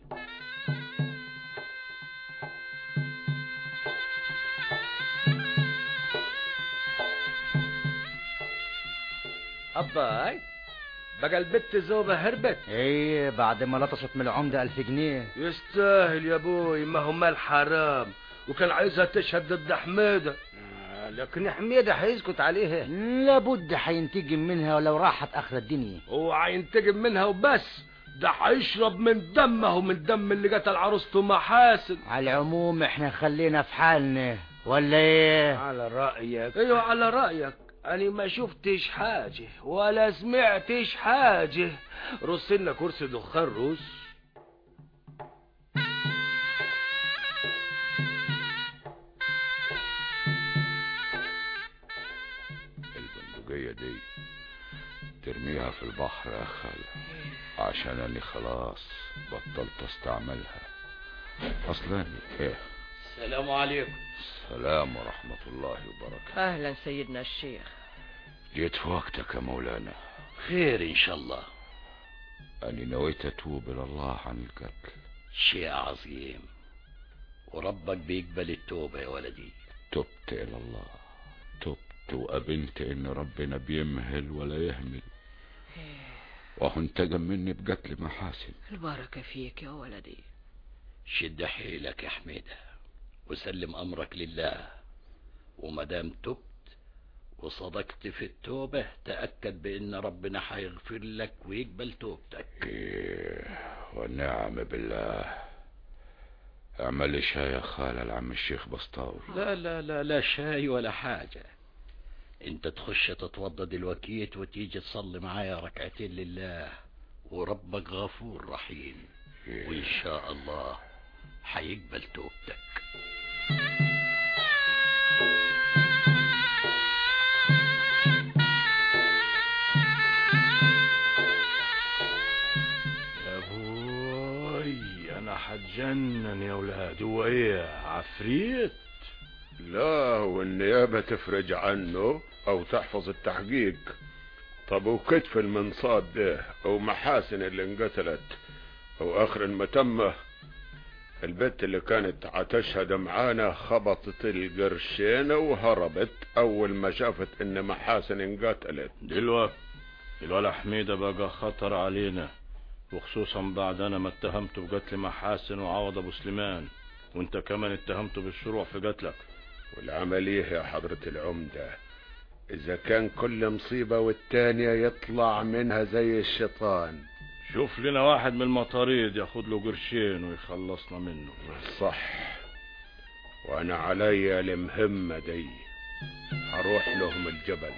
أباي بقى البت زوبة هربت. ايه بعد ما لطشت من العمدة 1000 جنيه. يستاهل يا ابوي، ما هو مال حرام، وكان عايزها تشهد ضد حميدة. لكن حميدة هيسكت عليها، لابد هينتقم منها ولو راحت اخر الدنيا. هو هينتقم منها وبس، ده هيشرب من دمه ومن دم اللي قتل عروسته محاسن. على العموم احنا خلينا في حالنا ولا ايه؟ على رأيك. ايوه على رأيك، أنا ما شفتش حاجة ولا سمعتش حاجة. رص لنا كرسي دخان رص. البندقية دي ترميها في البحر يا خال، عشان أنا خلاص بطلت استعملها أصلا. ايه؟ السلام عليكم. السلام ورحمة الله وبركاته. اهلا سيدنا الشيخ. جيت في وقتك يا مولانا. خير ان شاء الله. أنا نويت أتوب إلى الله عن القتل. شيء عظيم، وربك بيقبل التوبة يا ولدي. تبت إلى الله، تبت وأبنت إن ربنا بيمهل ولا يهمل، وهو انتقم مني بقتل محاسن. البركة فيك يا ولدي. شد حيلك يا حميدة وسلم أمرك لله، ومدام تبت وصدقت في التوبة تأكد بأن ربنا حيغفر لك ويقبل توبتك. والنعم بالله. اعمل شاي يا خالة لعم الشيخ بسطاوي. لا لا لا لا شاي ولا حاجة، انت تخش تتوضى دلوقتي وتيجي تصلي معايا ركعتين لله، وربك غفور رحيم، وإن شاء الله حيقبل توبتك. انا هتجنن يا ولاد. هو ايه عفريت؟ لا، والنيابة تفرج عنه او تحفظ التحقيق. طب وكتف المنصاد ده او محاسن اللي انقتلت او اخر المتمة، البت اللي كانت هتشهد معانا خبطت القرشين وهربت اول ما شافت ان محاسن انقتلت. دلوقتي الولا حميدة بقى خطر علينا، وخصوصا بعد انا ما اتهمته بقتل محاسن وعوض ابو سليمان، وانت كمان اتهمته بالشروع في قتلك. والعملية يا حضرة العمدة، اذا كان كل مصيبة والتانية يطلع منها زي الشيطان. شوف لنا واحد من المطاريد ياخد له قرشين ويخلصنا منه. صح، وانا عليا المهمة دي، هروح لهم الجبل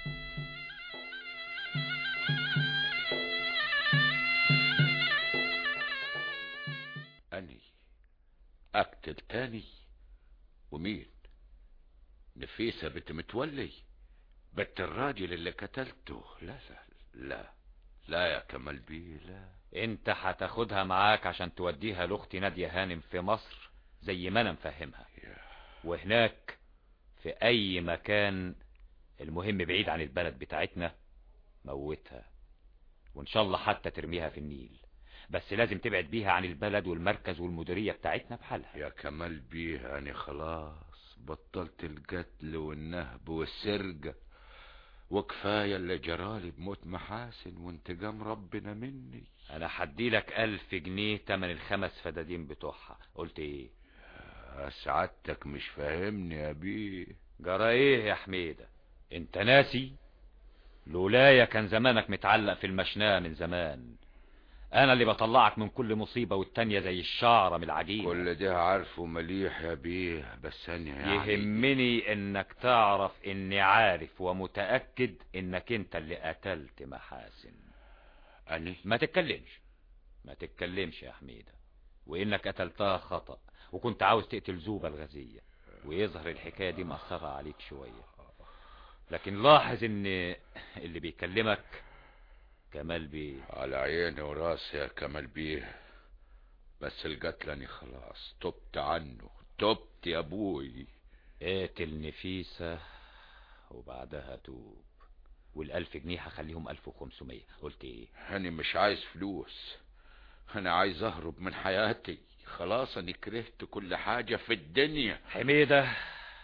أني أقتل تاني؟ ومين؟ نفيسة بنت متولي، بنت الراجل اللي قتلته؟ لا لا لا لا يا كمال بيه، لا. انت هتاخدها معاك عشان توديها لاختي نادية هانم في مصر زي ما انا مفهمها، وهناك في اي مكان، المهم بعيد عن البلد بتاعتنا، موتها، وان شاء الله حتى ترميها في النيل، بس لازم تبعد بيها عن البلد والمركز والمديرية بتاعتنا بحالها. يا كمال بيه أنا خلاص بطلت القتل والنهب والسرقة، وكفاية اللي جرالي بموت محاسن وانتقام ربنا مني. انا هديلك 1000 جنيه تمن ال5 فدادين بتوعها. قلت ايه؟ سعادتك مش فاهمني يا بيه. جرى ايه يا حميدة؟ انت ناسي؟ لولايا كان زمانك متعلق في المشناه من زمان. انا اللي بطلعك من كل مصيبة والتانية زي الشعرة من العجين. كل ده عارفه مليح يا بيه، بس انا يعني يهمني انك تعرف اني عارف ومتأكد انك انت اللي قتلت محاسن. أني؟ ما تتكلمش يا حميدة، وانك قتلتها خطأ، وكنت عاوز تقتل زوبة الغزية، ويظهر الحكاية دي مأثرة عليك شوية. لكن لاحظ ان اللي بيكلمك كمال بيه. على عيني وراسي يا كمال بيه، بس القتلاني خلاص تبت عنه، تبت يا ابوي. قاتل نفيسة وبعدها توب، وال1000 جنيه هخليهم 1500. قلت ايه؟ انا مش عايز فلوس، انا عايز اهرب من حياتي، خلاص انا كرهت كل حاجة في الدنيا. حميدة،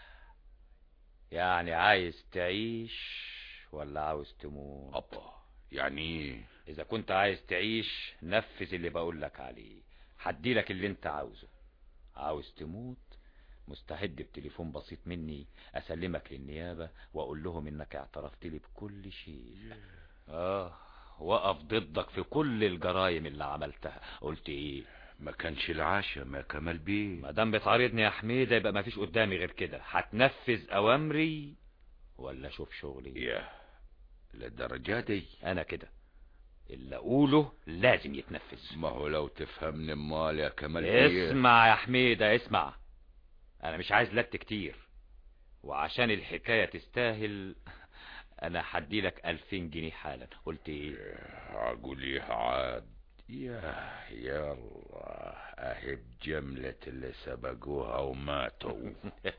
يعني عايز تعيش ولا عاوز تموت؟ ابا يعني ايه؟ اذا كنت عايز تعيش نفذ اللي بقولك عليه، هديلك اللي انت عاوزه. عاوز تموت، مستعد بتليفون بسيط مني اسلمك للنيابة واقول لهم انك اعترفت لي بكل شيء. وقف ضدك في كل الجرائم اللي عملتها. قلت ايه؟ ما كانش العشم يا كمال بيه. ما دام بتعارضني يا حميدة يبقى ما فيش قدامي غير كده، هتنفذ اوامري ولا شوف شغلي؟ يا للدرجة دي؟ انا كده اللي اقوله لازم يتنفذ. ما هو لو تفهمني امال يا كمال بيه. اسمع يا حميدة، اسمع، انا مش عايز لت كتير، وعشان الحكاية تستاهل انا هديلك 2000 جنيه حالا. قلت ايه؟ اقول ايه عاد؟ يا الله، اهب جملة اللي سبقوها وماتوا.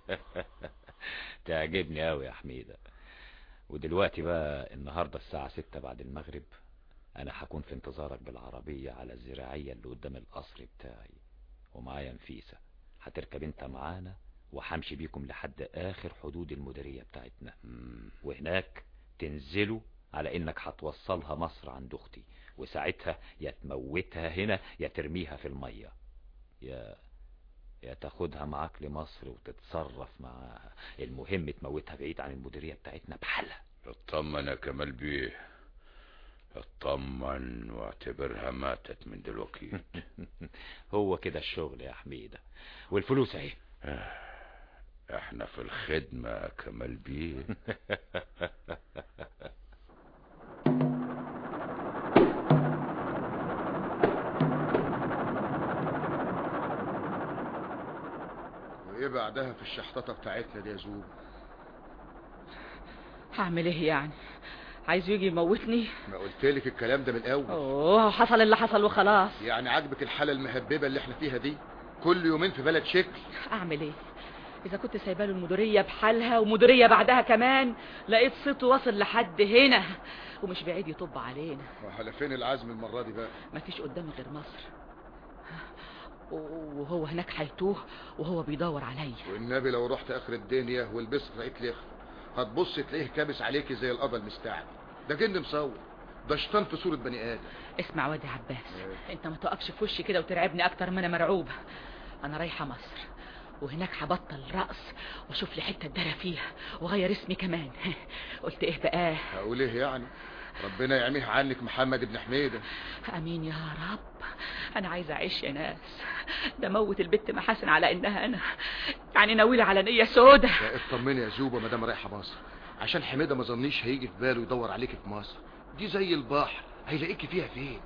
تعجبني قوي يا حميدة. ودلوقتي بقى النهاردة الساعة 6 بعد المغرب، انا هكون في انتظارك بالعربية على الزراعية اللي قدام القصر بتاعي، ومعايا نفيسة. هتركب انت معانا وهمشي بيكم لحد اخر حدود المديرية بتاعتنا، وهناك تنزلوا على انك هتوصلها مصر عند اختي، وساعتها يا تموتها هنا يا ترميها في المية، يا تاخدها معاك لمصر وتتصرف معاها. المهم تموتها بعيد عن المديرية بتاعتنا بحالها. اطمن يا كمال بيه، اطمن واعتبرها ماتت من دلوقتي. هو كده الشغل يا حميدة. والفلوس اهي. احنا في الخدمة يا كمال بيه. وايه بعدها في الشحططة بتاعتنا دي يا زوب؟ هعمل ايه يعني؟ عايزه يجي يموتني؟ ما قلتلك الكلام ده من الاول. حصل اللي حصل وخلاص. يعني عاجبك الحالة المهببة اللي احنا فيها دي؟ كل يومين في بلد شكل. اعمل ايه؟ اذا كنت سايباله المديرية بحالها ومديرية بعدها كمان، لقيت صيته واصل لحد هنا ومش بعيد يطب علينا. وعلى فين العزم المرة دي بقى؟ مفيش قدامي غير مصر، وهو هناك هيتوه وهو بيدور عليا. والنبي لو رحت اخر الدنيا ولبست رقيت لخ هتبص تلاقيه كابس عليكي زي القضا المستعد. ده جن مصور، ده شيطان في صورة بني ادم. اسمع واد يا عباس، انت ما تقفش في وشي كده وترعبني اكتر ما انا مرعوبة. انا رايحة مصر، وهناك هبطل رقص واشوف لي حتة اتدرى فيها وغير اسمي كمان. قلت ايه بقى؟ هقول ايه يعني؟ ربنا يعميه عنك محمد ابن حميدة. امين يا رب. انا عايزه اعيش يا ناس. ده موت البت محاسن على انها انا، يعني ناويلة على نية سودة. اطمني يا زوبة، مدام رايحة مصر عشان حميدة ما ظنيش هيجي في باله يدور عليك في مصر. دي زي البحر، هيلاقيكي فيها فين؟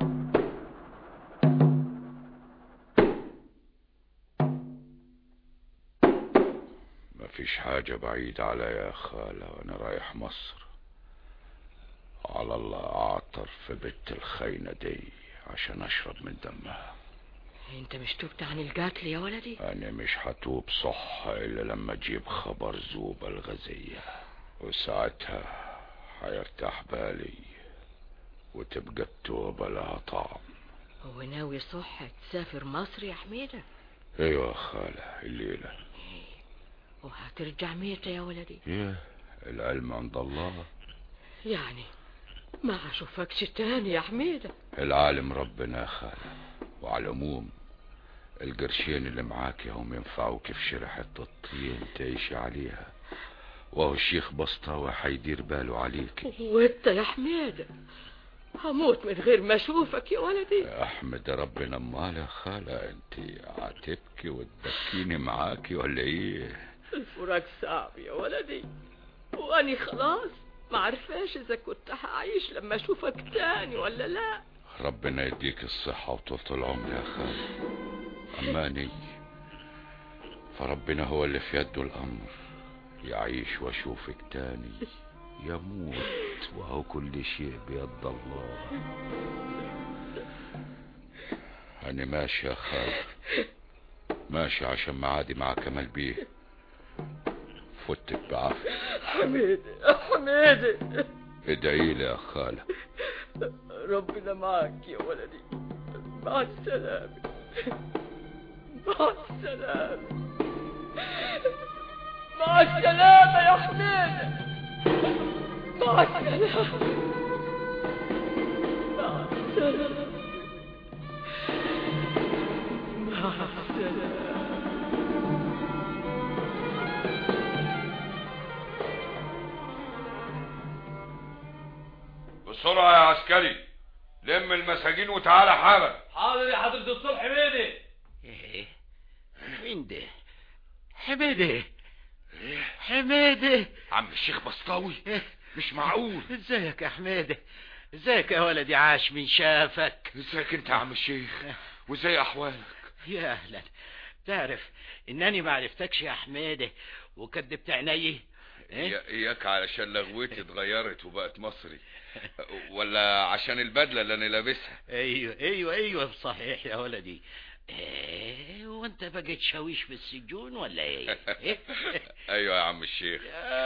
مفيش حاجة بعيدة عليا يا خالة وانا رايح مصر. على الله اعطر في بيت الخاينة دي عشان اشرب من دمها. انت مش تبت عن القتل يا ولدي؟ انا مش هتوب صح الا لما اجيب خبر زوبة الغزية، وساعتها هيرتاح بالي وتبقى التوبة لها طعم. هو ناوي صح تسافر مصر يا حميدة؟ ايوه يا خالة الليلة. وهترجع ميتة يا ولدي؟ ايه العلم عند الله. يعني ما هشوفكش تاني يا حميدة؟ العالم ربنا يا خالة. وعلى العموم القرشين اللي معاك هم ينفعوك في شراء حتة طين تعيشي عليها، وهو الشيخ بسطاوي هيدير باله عليك. وانت يا حميدة هموت من غير ما اشوفك يا ولدي. احمد ربنا. امال يا خالة انت هتبكي وتبكيني معاكي ولا ايه؟ الفراق صعب يا ولدي، واني خلاص ما عرفاش اذا كنت هعيش لما اشوفك تاني ولا لا. ربنا يديك الصحة وطولة العمر يا خالة. اماني فربنا هو اللي في يده الامر، يعيش واشوفك تاني يموت وهو كل شيء بيد الله. انا ماشي يا خالة، ماشي عشان معادي مع كمال بيه. فتك بعافية. حميدة حميدة ادعي لي يا خالة. ربنا معك يا ولدي. مع السلامة. مع السلامة. مع السلامة يا حميدة. مع السلامة. مع السلامة. مع السلامة. بسرعة يا عسكري، لم المساجين وتعالى حالا. حاضر يا حضرة الصلح. حميدة ايه مين ده؟ حميدة حميدة عم الشيخ بسطاوي. مش معقول. ازيك يا حميدة؟ ازيك يا ولدي؟ عاش من شافك. ازيك انت يا عم الشيخ؟ وازاي احوالك؟ يا اهلا. تعرف انني ما عرفتكش يا حميدة وكدبت عيني. اياك علشان لغوتي اتغيرت وبقت مصري، ولا عشان البدلة اللي انا لابسها؟ ايوه صحيح يا ولدي. وانت بقيت شاويش في السجون ولا ايه؟ ايوه يا عم الشيخ.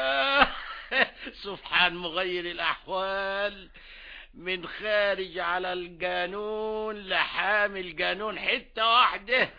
سبحان مغير الاحوال، من خارج على القانون لحامل القانون حتة واحدة.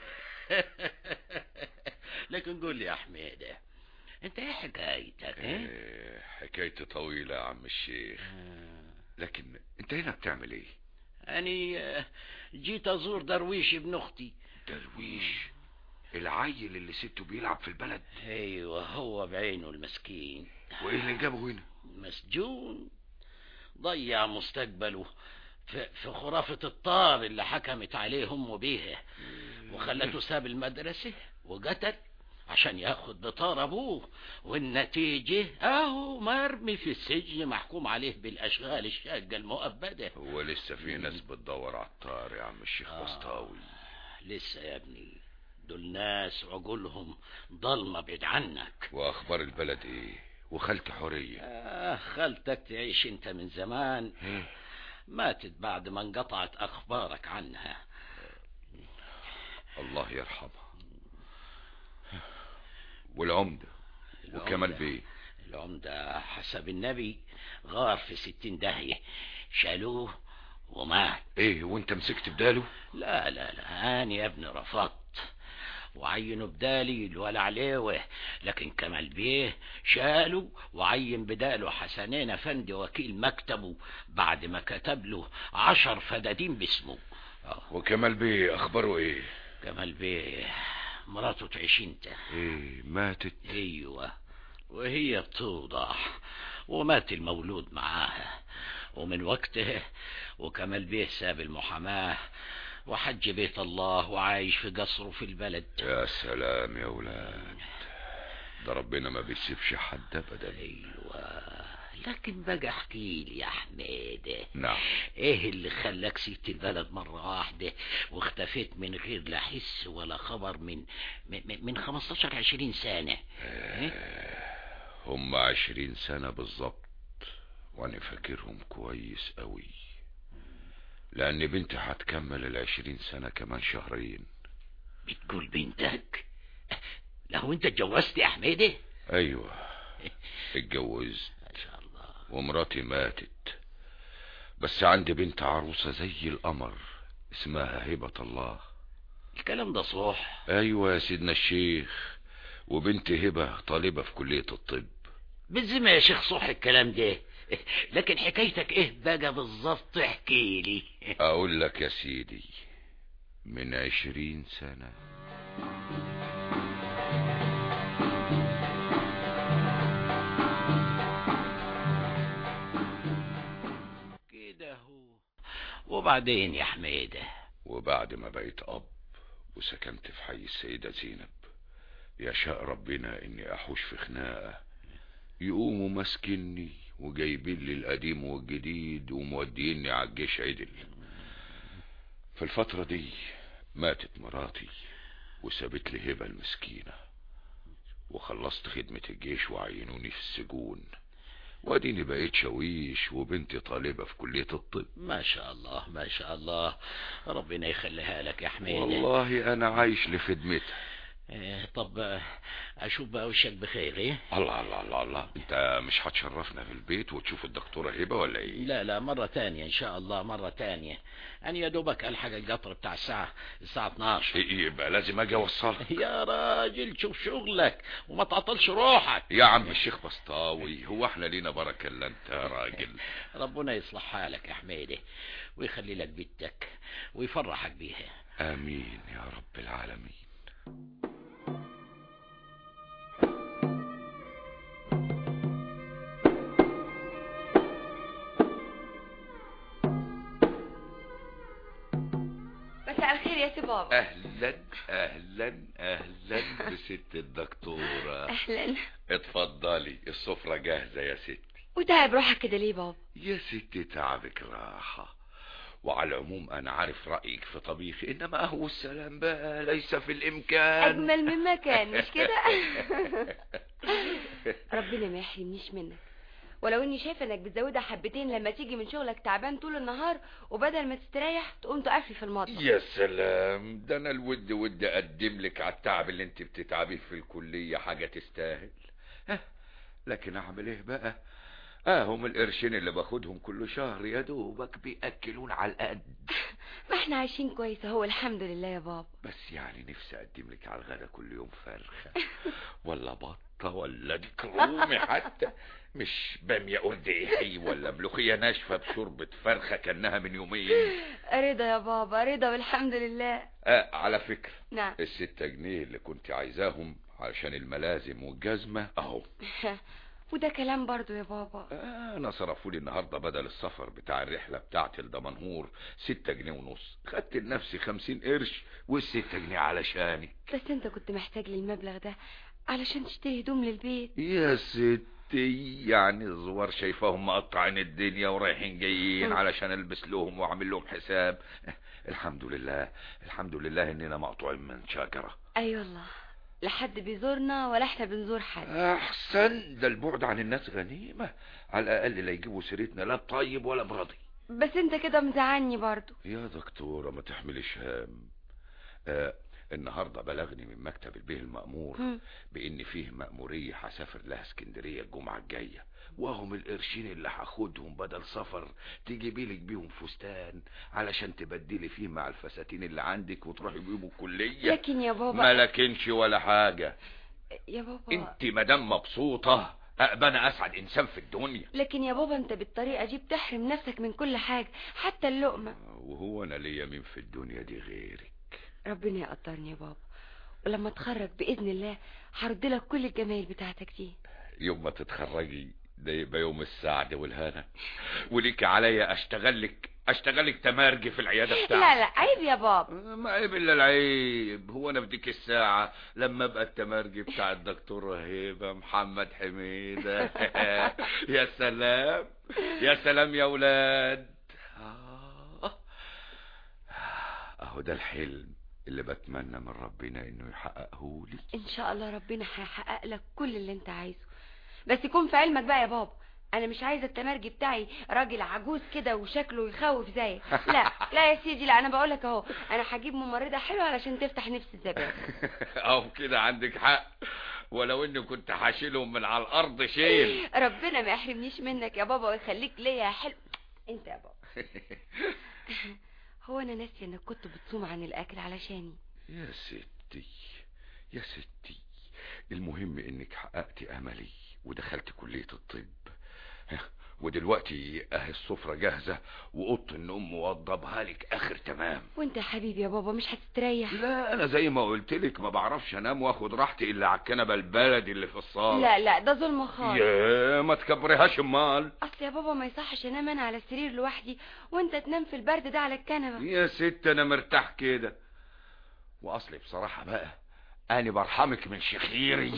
لكن قول لي يا حميدة، انت ايه حكايتك؟ حكايتي طويلة يا عم الشيخ. لكن انت هنا بتعمل ايه؟ اني جيت ازور درويش ابن اختي. درويش العيل اللي سته بيلعب في البلد؟ ايوه هو بعينه المسكين. وايه اللي جابه هنا؟ مسجون، ضيع مستقبله في خرافة الطار اللي حكمت عليه امه بيها، وخلته ساب المدرسة وقتل عشان ياخد بطار ابوه، والنتيجة اهو مرمي في السجن محكوم عليه بالاشغال الشاقة المؤبدة. هو لسه في ناس بتدور على الطار يا عم الشيخ بسطاوي؟ لسه يا ابني، دول ناس عقولهم ضلمة بعيد عنك. واخبار البلد ايه؟ وخالتي حورية؟ خالتك تعيش انت من زمان، ماتت بعد ما انقطعت اخبارك عنها. الله يرحمها. والعمدة وكمال بيه؟ العمدة حسب النبي غار في 60 داهية، شالوه ومات. ايه وانت مسكت بداله؟ لا انا يا ابني رفضت، وعينوا بدالي الولا عليوه، لكن كمال بيه شالوا وعين بداله حسنين افندي وكيل مكتبه بعد ما كتب له 10 فدادين باسمه. وكمال بيه اخباره ايه؟ كمال بيه مراته تعيش انت. ايه ماتت؟ ايوه، وهي بتوضع، ومات المولود معاها، ومن وقته وكمال بيه ساب المحاماة وحج بيت الله وعايش في قصره في البلد. يا سلام يا ولاد. ده ربنا ما بيسيبش حد ابدا. ايوه، لكن بقى احكي لي يا حميدة. نعم. ايه اللي خلاك سبت البلد مرة واحدة واختفيت من غير لا حس ولا خبر من 15-20 سنة؟ هم 20 سنة بالظبط، وانا فاكرهم كويس قوي، لان بنتي هتكمل 20 سنة كمان شهرين. بتقول بنتك؟ لو انت اتجوزت يا حميدة؟ ايوه اتجوزت ومراتي ماتت، بس عندي بنت عروسة زي القمر اسمها هبة الله. الكلام ده صح؟ ايوه يا سيدنا الشيخ، وبنت هبة طالبة في كلية الطب. بالذمة يا شيخ صح الكلام ده، لكن حكايتك ايه بقى بالظبط؟ احكي لي. اقول لك يا سيدي، من 20 سنة كده هو. وبعدين يا حميدة؟ وبعد ما بقيت اب وسكنت في حي السيدة زينب، يشاء ربنا اني احوش في خناقة، يقوموا ماسكني وجايبين لي القديم والجديد وموديني على الجيش عدل. في الفترة دي ماتت مراتي وسابت لي هبة المسكينة، وخلصت خدمة الجيش وعينوني في السجون، واديني بقيت شويش وبنتي طالبة في كلية الطب. ما شاء الله ما شاء الله، ربنا يخليها لك يا حميدة. والله انا عايش لخدمتها. طب اشوف بقى وشك بخير. ايه؟ الله الله الله الله، انت مش هتشرفنا في البيت وتشوف الدكتورة هبة ولا ايه؟ لا مرة تانية ان شاء الله، مرة تانية. انا يا دوبك الحق القطر بتاع الساعة 12. يبقى لازم اجي اوصلك. يا راجل شوف شغلك وما تعطلش روحك. يا عم الشيخ بسطاوي، هو احنا لينا بركة الا انت يا راجل. ربنا يصلح حالك يا حميدة ويخلي لك بنتك ويفرحك بيها. امين يا رب العالمين. مساء الخير يا سي بابا. اهلا اهلا اهلا بست الدكتورة. اهلا. اتفضلي، السفرة جاهزة يا ستي. وتعب روحك كده ليه بابا؟ يا ستي تعبك راحة، وعلى العموم انا عارف رأيك في طبيخي، انما هو السلام بقى ليس في الامكان. اجمل مما كان، مش كده؟ ربنا ما يحرمنيش منك، ولو اني شايفه انك بتزودها حبتين لما تيجي من شغلك تعبان طول النهار، وبدل ما تستريح تقوم تقفل في المطبخ. يا سلام، ده انا ودي اقدم لك على التعب اللي انت بتتعبيه في الكلية حاجة تستاهل. لكن اعمل ايه بقى؟ هم القرشين اللي باخدهم كل شهر يا دوبك بيأكلون على القد. ما احنا عايشين كويس اهو الحمد لله يا بابا. بس يعني نفسي اقدم لك على الغدا كل يوم فرخة ولا بطة ولا ديك رومي، حتى مش بامية قرديحي ولا ملوخية ناشفة بشوربة فرخة كأنها من يومين. رضا يا بابا رضا والحمد لله. على فكرة، نعم، ال6 جنيه اللي كنت عايزاهم علشان الملازم والجزمة اهو. وده كلام برضو يا بابا. انا صرفوا لي النهارده بدل السفر بتاع الرحله بتاعتي لدمنهور 6 جنيه ونص، خدت لنفسي 50 قرش وال6 جنيه علشانك. بس انت كنت محتاج للمبلغ ده علشان تشتري هدوم للبيت. يا ستي، يعني الزوار شايفاهم مقطعين الدنيا ورايحين جايين علشان البس لهم واعمل لهم حساب. الحمد لله الحمد لله اننا مقطوعين من شجره. اي والله، لا حد بيزورنا ولا احنا بنزور حد. احسن، ده البعد عن الناس غنيمة، على الاقل لا يجيبوا سيرتنا لا بطيب ولا براضي. بس انت كده مزعلني برضو. يا دكتورة ما تحمليش هام. النهاردة بلغني من مكتب البيه المأمور بان فيه مأمورية هسافر لها اسكندرية الجمعة الجاية، وهم القرشين اللي هاخدهم بدل سفر تجيبي لك بيهم فستان علشان تبدلي فيه مع الفساتين اللي عندك وتروحي بيهم الكلية. لكن يا بابا ما لكنش ولا حاجة يا بابا. انت مدام مبسوطة انا اسعد انسان في الدنيا. لكن يا بابا انت بالطريقة دي بتحرم نفسك من كل حاجة حتى اللقمة. وهو انا ليا مين في الدنيا دي غيرك؟ ربنا يقدرني يا بابا، ولما اتخرج باذن الله هرد لك كل الجمايل بتاعتك دي. يوم ما تتخرجي ده يبقى يوم السعد والهنا، وليك عليا اشتغل لك اشتغلك تمارجي في العيادة بتاعتي. لا لا عيب يا بابا. ما عيب الا العيب. هو انا في ديك الساعة لما ابقى التمارجي بتاع الدكتور هبة محمد حميدة؟ يا سلام يا سلام يا ولاد. اهو ده الحلم اللي بتمنى من ربنا انه يحققه لي. ان شاء الله ربنا هيحقق لك كل اللي انت عايزه، بس يكون في علمك بقى يا بابا، انا مش عايزه التمرجي بتاعي راجل عجوز كده وشكله يخوف زيك. لا لا يا سيدي، لا، انا بقولك اهو، انا هجيب ممرضه حلوه علشان تفتح نفس الزبائن. اهو كده عندك حق، ولو اني كنت هشيلهم من على الارض شيل. ربنا ما يحرمنيش منك يا بابا ويخليك ليا يا حلو انت يا بابا. هو انا ناسيه انك كنت بتصوم عن الاكل علشاني. يا ستي يا ستي، المهم انك حققت املي ودخلت كلية الطب، ودلوقتي اهي السفرة جاهزة واوضه النوم موضبها لك اخر تمام. وانت يا حبيبي يا بابا مش هتستريح؟ لا انا زي ما قلت لك ما بعرفش انام واخد راحتي الا على الكنبه البلدي اللي في الصاله. لا لا ده ظلم خالص. يا ما تكبريهاش امال. اصل يا بابا ما يصحش انام انا على السرير لوحدي وانت تنام في البرد ده على الكنبه. يا ست انا مرتاح كده، واصلي بصراحه بقى انا برحمك من شخيري.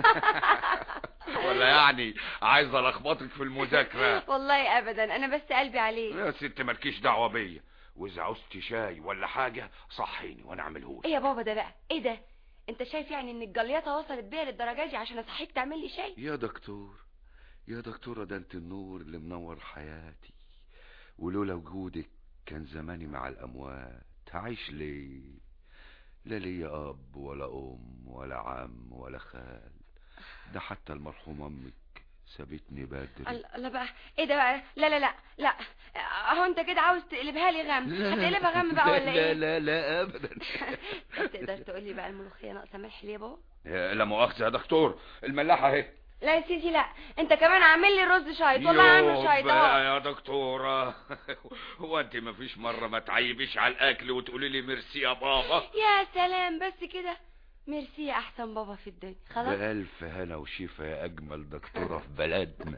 ولا يعني عايز الخبطك في المذاكره؟ والله ابدا، انا بس قلبي عليك. يا ست مالكيش دعوه بيا، واذا عوزتي شاي ولا حاجه صحيني وانا اعملهولك. ايه يا بابا ده بقى؟ ايه ده؟ انت شايف يعني ان الجليطه وصلت بيا للدرجه دي عشان اصحيك تعمل لي شاي؟ يا دكتور يا دكتوره، ده انت النور اللي منور حياتي، ولولا وجودك كان زماني مع الاموات. هعيش ليه؟ لا ليا اب ولا ام ولا عم ولا خال، ده حتى المرحومه امك سابتني بدري. الله بقى، ايه ده بقى؟ لا لا لا لا، اهو انت كده عاوز تقلبها لي غم. هتقلبها غم بقى ولا ايه؟ لا لا لا ابدا. تقدر تقول لي بقى الملوخيه ناقصه ملح ليه يا بابا؟ لا مؤاخذه يا دكتور، الملاحه اهي. لا يا سيدي لا، انت كمان عامل لي رز شايط. والله عامل شايط اهو. يا دكتوره، هو انت ما فيش مره ما تعيبيش على الاكل وتقولي لي ميرسي يا بابا؟ يا سلام بس كده، ميرسي يا احسن بابا في الدنيا. خلاص بألف هنا وشفا يا اجمل دكتوره في بلدنا.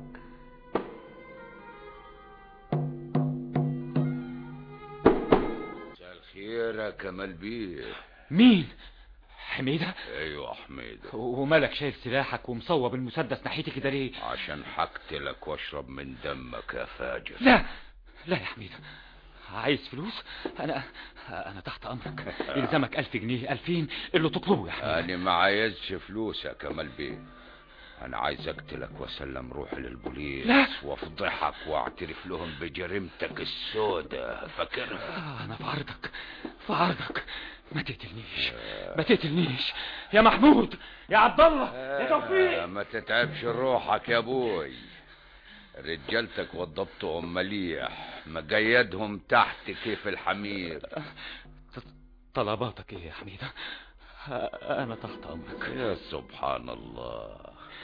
مساء الخير يا كمال بيه. مين؟ حميدة؟ ايوه حميدة. ومالك شايل سلاحك ومصوب المسدس ناحيتي كده ليه؟ عشان حقتلك واشرب من دمك يا فاجر. لا لا يا حميدة، عايز فلوس؟ انا تحت امرك. يلزمك 1000 جنيه 2000 اللي تطلبه يا حميدة. انا ما عايزش فلوس يا كمال بيه، انا عايز اقتلك واسلم روحي للبوليس. لا. وافضحك واعترف لهم بجريمتك السوداء، فاكرها؟ انا في عرضك ما تقتلنيش ما تقتلنيش يا محمود يا عبد الله يا توفيق. ما تتعبش روحك يا ابوي، رجالتك وضبطهم مليح، مجيدهم تحت كيف الحمير. طلباتك ايه يا حميدة؟ انا تحت امرك. يا سبحان الله.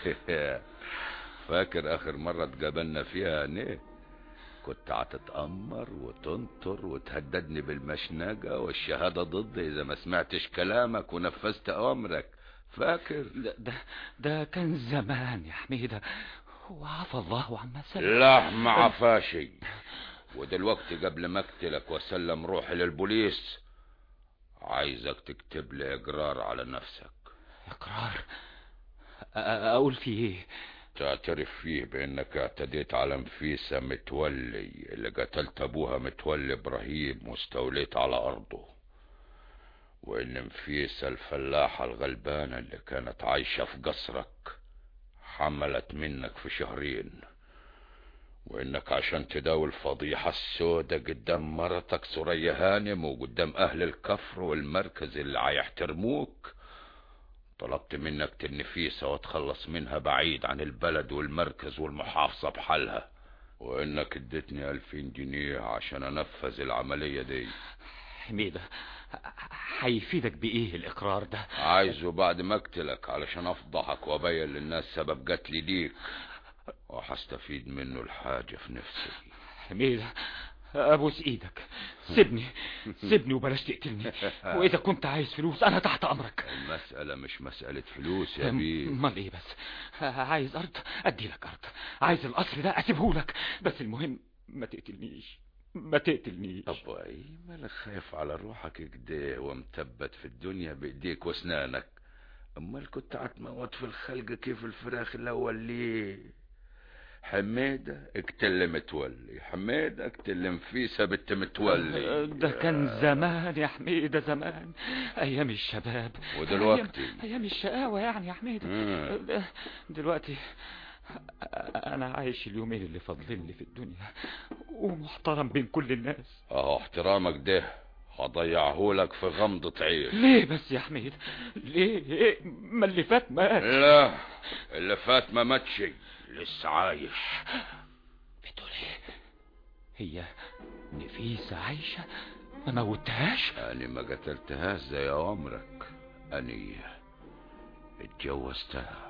فاكر اخر مرة اتقابلنا فيها ايه؟ كنت هتتأمر وتنطر وتهددني بالمشنقة والشهادة ضدي اذا ما سمعتش كلامك ونفذت امرك، فاكر؟ ده كان زمان يا حميدة، وعفى الله عما سلف. لا ما عفاشي. ودلوقتي قبل ما اقتلك واسلم روحي للبوليس عايزك تكتب لي اقرار على نفسك. اقرار؟ اقول فيه ايه؟ تعترف فيه بانك اعتديت على نفيسة متولي اللي قتلت ابوها متولي ابراهيم واستوليت على ارضه، وان نفيسة الفلاحة الغلبانة اللي كانت عايشة في قصرك حملت منك في 2 شهر، وانك عشان تداوي الفضيحة السودة قدام مرتك سوريا هانم وقدام اهل الكفر والمركز اللي هيحترموك طلبت منك النفيسة وتخلص منها بعيد عن البلد والمركز والمحافظة بحالها، وانك اديتني 2000 جنيه عشان انفذ العملية دي. حميدة، هيفيدك بايه الاقرار ده؟ عايزه بعد ما اقتلك علشان افضحك وابين للناس سبب قتلي ليك، وهستفيد منه الحاجة في نفسي. حميدة ابوس ايدك، سيبني وبلاش تقتلني، واذا كنت عايز فلوس انا تحت امرك. المسألة مش مسألة فلوس يا بيه. امال ايه بس؟ عايز ارض ادي لك ارض، عايز القصر ده اسيبهولك، بس المهم ما تقتلنيش. ما تقتلنيش. طب ايه مالك خايف على روحك كده ومثبت في الدنيا بايديك واسنانك؟ امال كنت هتموت في الخلق كيف الفراخ الاول ليه؟ حميدة اقتل متولي، حميدة اقتل نفيسة بنت متولي. ده كان زمان يا حميدة، زمان ايام الشباب. ودلوقتي ايام الشقاوة يعني يا حميدة. دلوقتي انا عايش اليومين اللي فاضلين لي في الدنيا ومحترم بين كل الناس. احترامك ده هضيعهولك في غمضة عين. ليه بس يا حميد؟ ليه؟ ما اللي فات مات. لا اللي فات ما ماتش، لسه عايش. بتقول ايه؟ هي نفيسة عايشة ما موتهاش؟ أنا ما قتلتهاش زي عمرك، أنا اتجوزتها.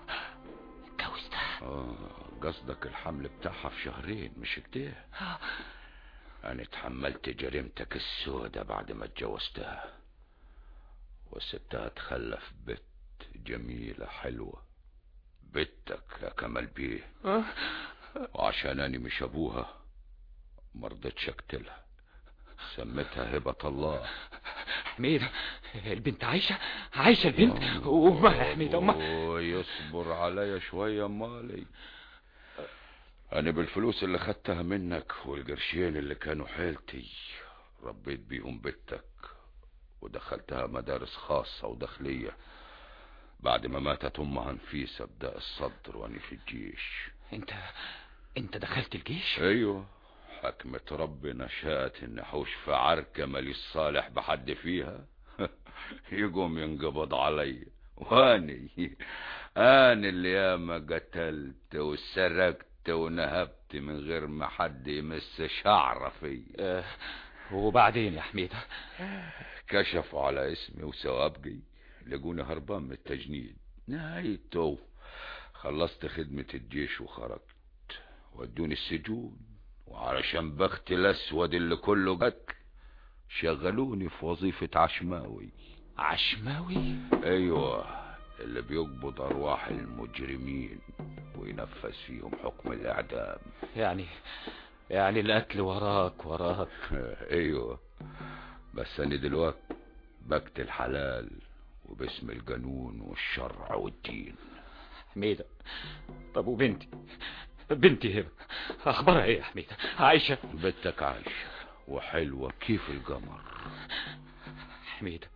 قصدك الحمل بتاعها في 2 شهر مش كده؟ أنا اتحملت جريمتك السودة بعد ما اتجوزتها وسبتها تخلف بنت جميلة حلوة، بنتك يا كمال بيه. وعشان أنا مش أبوها مرضتش أقتلها، سميتها هبة الله. حميد البنت عايشة البنت؟ وما يا حميد يصبر عليا شوية مالي. أنا بالفلوس اللي خدتها منك والقرشين اللي كانوا حيلتي ربيت بيهم بنتك ودخلتها مدارس خاصة وداخلية بعد ما ماتت أمها نفيسة بداء الصدر وأنا في الجيش. انت دخلت الجيش؟ ايوه، حكمة ربنا شاءت ان حوش في عركة ماليش صالح بحد فيها يقوم ينقبض علي، واني اللي ياما قتلت وسرقت ونهبت من غير ما حد يمس شعر في. وبعدين يا حميدة؟ كشفوا على اسمي وثوابجي، لقوني هربان من التجنيد. نهايته خلصت خدمة الجيش وخرجت، ودوني السجون، وعلشان بختي الاسود اللي كله قتل شغلوني في وظيفة عشماوي. عشماوي؟ ايوه، اللي بيقبض ارواح المجرمين وينفذ فيهم حكم الاعدام. يعني القتل وراك. ايوه، بس انا دلوقتي بقتل حلال وباسم القانون والشرع والدين. حميدة، طب بنتي هبة اخبارها ايه يا حميدة؟ عايشة؟ بنتك عايشة وحلوة كيف القمر. حميدة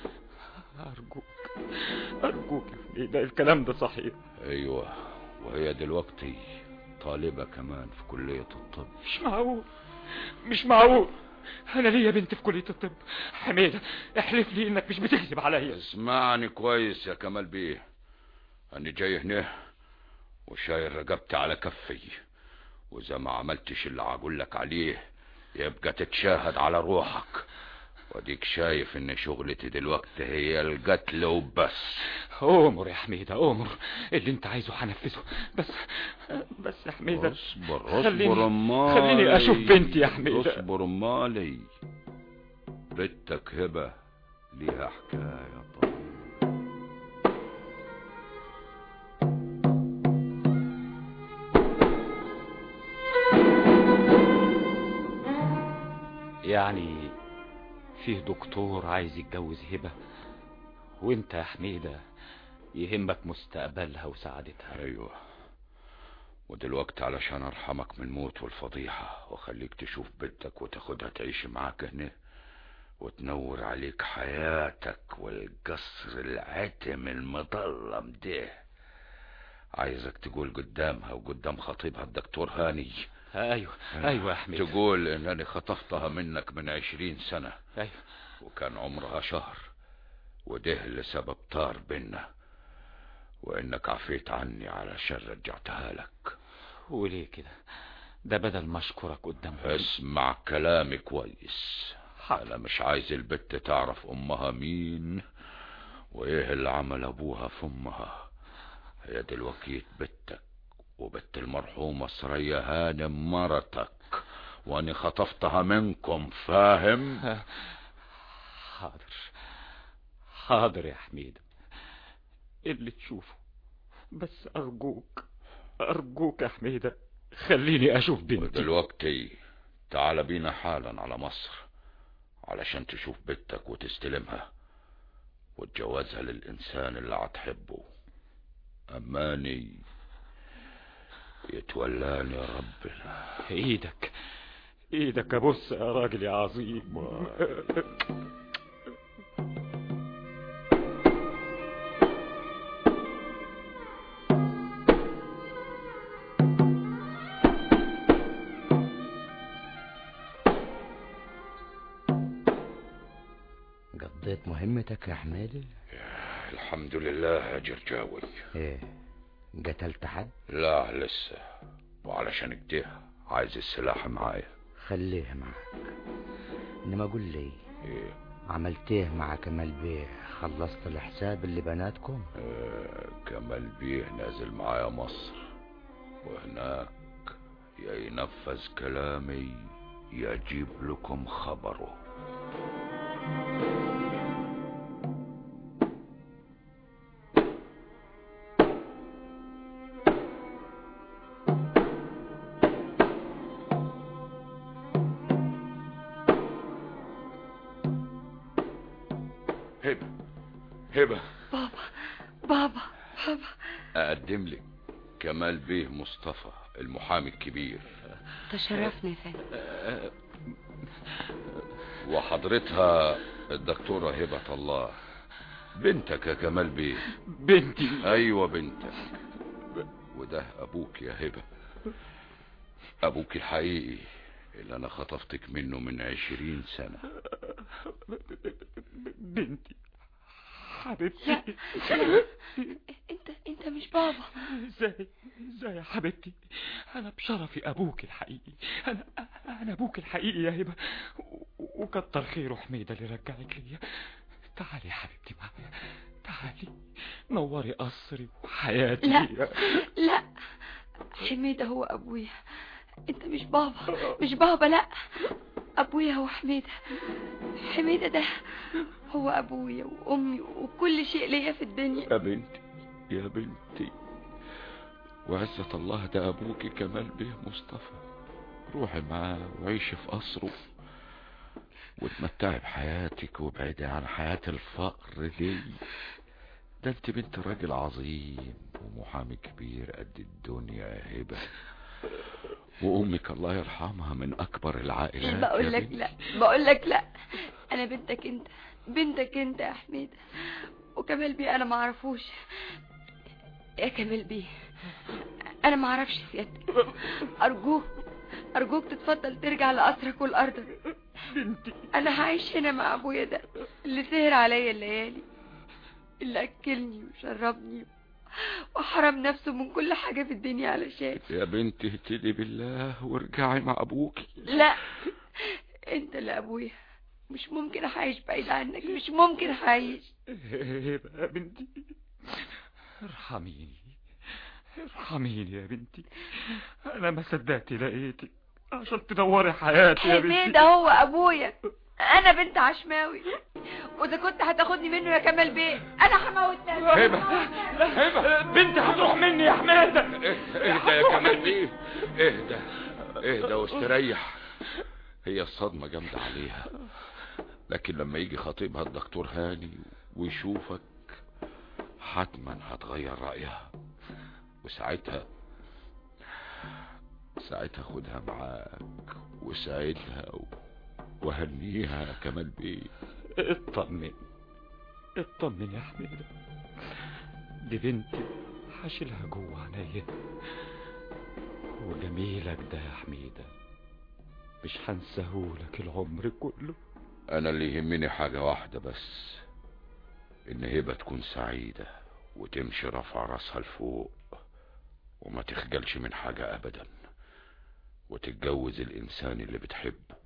ارجوك يا حميدة، الكلام ده صحيح؟ ايوه، وهي دلوقتي طالبة كمان في كلية الطب. مش معقول انا ليا بنت في كلية الطب. حميدة احلف لي انك مش بتكذب عليا. اسمعني كويس يا كمال بيه، انا جاي هنا وشايل رقبتي على كفي، واذا ما عملتش اللي هقول لك عليه يبقى تتشاهد على روحك، واديك شايف ان شغلتي دلوقتي هي القتل وبس. امر يا حميدة، امر، اللي انت عايزه هنفذه، بس يا حميدة اصبر امالي، خليني اشوف بنتي يا حميدة. اصبر امالي، بنتك هبة ليها حكاية طبعا. يعني فيه دكتور عايز يتجوز هبة وانت يا حميدة يهمك مستقبلها وسعادتها؟ ايوه، ودلوقتي علشان ارحمك من الموت والفضيحة واخليك تشوف بنتك وتاخدها تعيش معاك هنا وتنور عليك حياتك والقصر العتم المظلم ده، عايزك تقول قدامها وقدام خطيبها الدكتور هاني. ايوه يا حميدة، تقول انني خطفتها منك من 20 سنة. ايوه، وكان عمرها شهر، وده اللي سبب طار بينا، وانك عفيت عني علشان رجعتها لك. وليه كده؟ ده بدل ما اشكرك قدامهم. اسمع كلامي كويس. انا مش عايز البت تعرف امها مين وايه اللي عمل ابوها في امها. هي دلوقتي بنتك وبنت المرحومة سرية هانم مرتك، واني خطفتها منكم، فاهم؟ حاضر يا حميد، اللي تشوفه، بس ارجوك يا حميدة خليني اشوف بنتي. ودلوقتي تعال بينا حالا على مصر علشان تشوف بنتك وتستلمها وتجوزها للإنسان اللي هتحبه. أماني يتولاني ربنا. ايدك ابص يا راجل يا عظيم. قضيت مهمتك يا حميدي؟ الحمد لله يا جرجاوي. ايه قتلت حد؟ لا لسه، وعلشان كده عايز السلاح معايا. خليه معك. انما قول لي ايه عملت ايه مع كمال بيه؟ خلصت الحساب اللي بناتكم؟ كمال بيه نازل معايا مصر، وهناك يا ينفذ كلامي يا اجيب لكم خبره. هبة بابا أقدم لك كمال بيه مصطفى المحامي الكبير. تشرفني يا فندم. وحضرتها الدكتورة هبة الله، بنتك يا كمال بيه. بنتي؟ أيوة بنتك. وده أبوك يا هبة، أبوك الحقيقي اللي أنا خطفتك منه من 20 سنة. بنتي حبيبتي. لا انت مش بابا. ازاي يا حبيبتي؟ انا بشرفي ابوك الحقيقي. انا ابوك الحقيقي يا هبه، وكتر خيره حميده اللي رجعك ليا. تعالي يا حبيبتي معايا، تعالي نوري قصري وحياتي. لا حميده هو ابويا، انت مش بابا. لا ابويا هو حميده. حميده ده هو ابويا وامي وكل شيء ليا في الدنيا. يا بنتي وعزة الله ده ابوك كمال بيه مصطفى. روحي معاه وعيشي في قصره وتمتعي بحياتك وابعدي عن حياة الفقر دي. ده انت بنت راجل عظيم ومحامي كبير قد الدنيا يا هبة، وامك الله يرحمها من اكبر العائلات. بقول لك لا انا بنتك انت يا حميدة. وكمال بيه انا ما اعرفوش يا كمال بيه، انا ما اعرفش سيادتك. ارجوك تتفضل ترجع لقصرك والارضك. بنتي انا هعيش هنا مع ابويا ده اللي سهر عليا الليالي، اللي اكلني وشربني وحرم نفسه من كل حاجة في الدنيا علشان. يا بنتي اهتدي بالله وارجعي مع ابوك. لا انت اللي ابويا، مش ممكن اعيش بعيد عنك، مش ممكن اعيش. يا بنتي ارحميني يا بنتي. انا ما صدقت لقيتك عشان تدوري حياتي يا بنتي. حميدة هو ابويا، انا بنت عشماوي، واذا كنت هتاخدني منه يا كمال بيه انا هموت نفسي. هبة بنتي هتروح مني يا حميدة. اهدى يا كمال بيه، اهدى واستريح. هي الصدمة جامدة عليها، لكن لما يجي خطيبها الدكتور هاني ويشوفك حتما هتغير رأيها، وساعتها خدها معاك وساعدها وهنيها يا كمال بيه. اطمن يا حميدة، دي بنتي هشيلها جوه عينيا. وجميلك ده يا حميدة مش هنساهولك العمر كله. انا اللي يهمني حاجة واحدة بس، ان هبة تكون سعيدة وتمشي رافعة راسها لفوق وما تخجلش من حاجة ابدا، وتتجوز الانسان اللي بتحبه.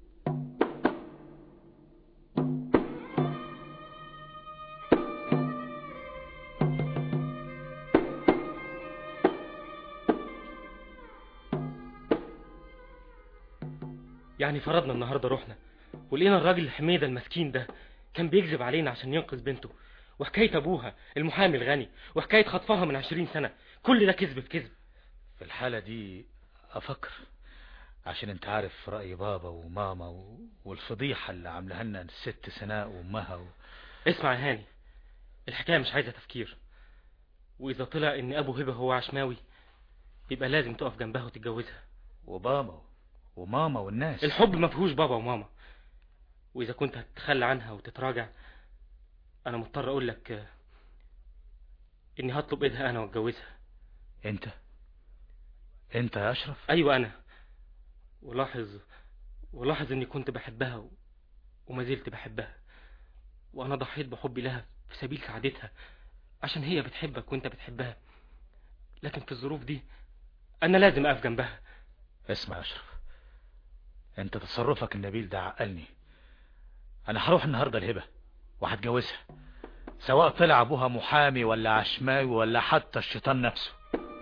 يعني فرضنا النهاردة رحنا ولقينا الراجل حميدة المسكين ده كان بيكذب علينا عشان ينقذ بنته، وحكاية ابوها المحامي الغني، وحكاية خطفها من 20 سنة، كل ده كذب في كذب. في الحالة دي عشان انت عارف رأي بابا وماما والفضيحة اللي عاملها لنا الست سناء وامها اسمع يا هاني، الحكاية مش عايزة تفكير، واذا طلع ان ابو هبة هو عشماوي يبقى لازم تقف جنبها وتتجوزها. وبابا وماما والناس. الحب ما فيهوش بابا وماما، واذا كنت هتتخلى عنها وتتراجع انا مضطر اقول لك اني هطلب ايدها انا واتجوزها. انت يا اشرف؟ ايوه انا. ولاحظ اني كنت بحبها وما زلت بحبها، وانا ضحيت بحبي لها في سبيل سعادتها عشان هي بتحبك وانت بتحبها، لكن في الظروف دي انا لازم اقف جنبها. اسمع يا اشرف، انت تصرفك النبيل ده عقلني. انا هروح النهارده لهبة وهتجوزها، سواء طلع ابوها محامي ولا عشماوي ولا حتى الشيطان نفسه.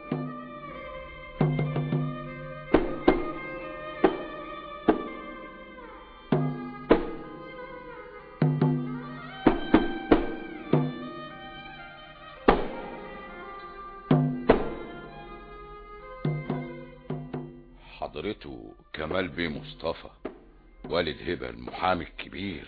حضرته كمال بيه مصطفى والد هبة المحامي الكبير،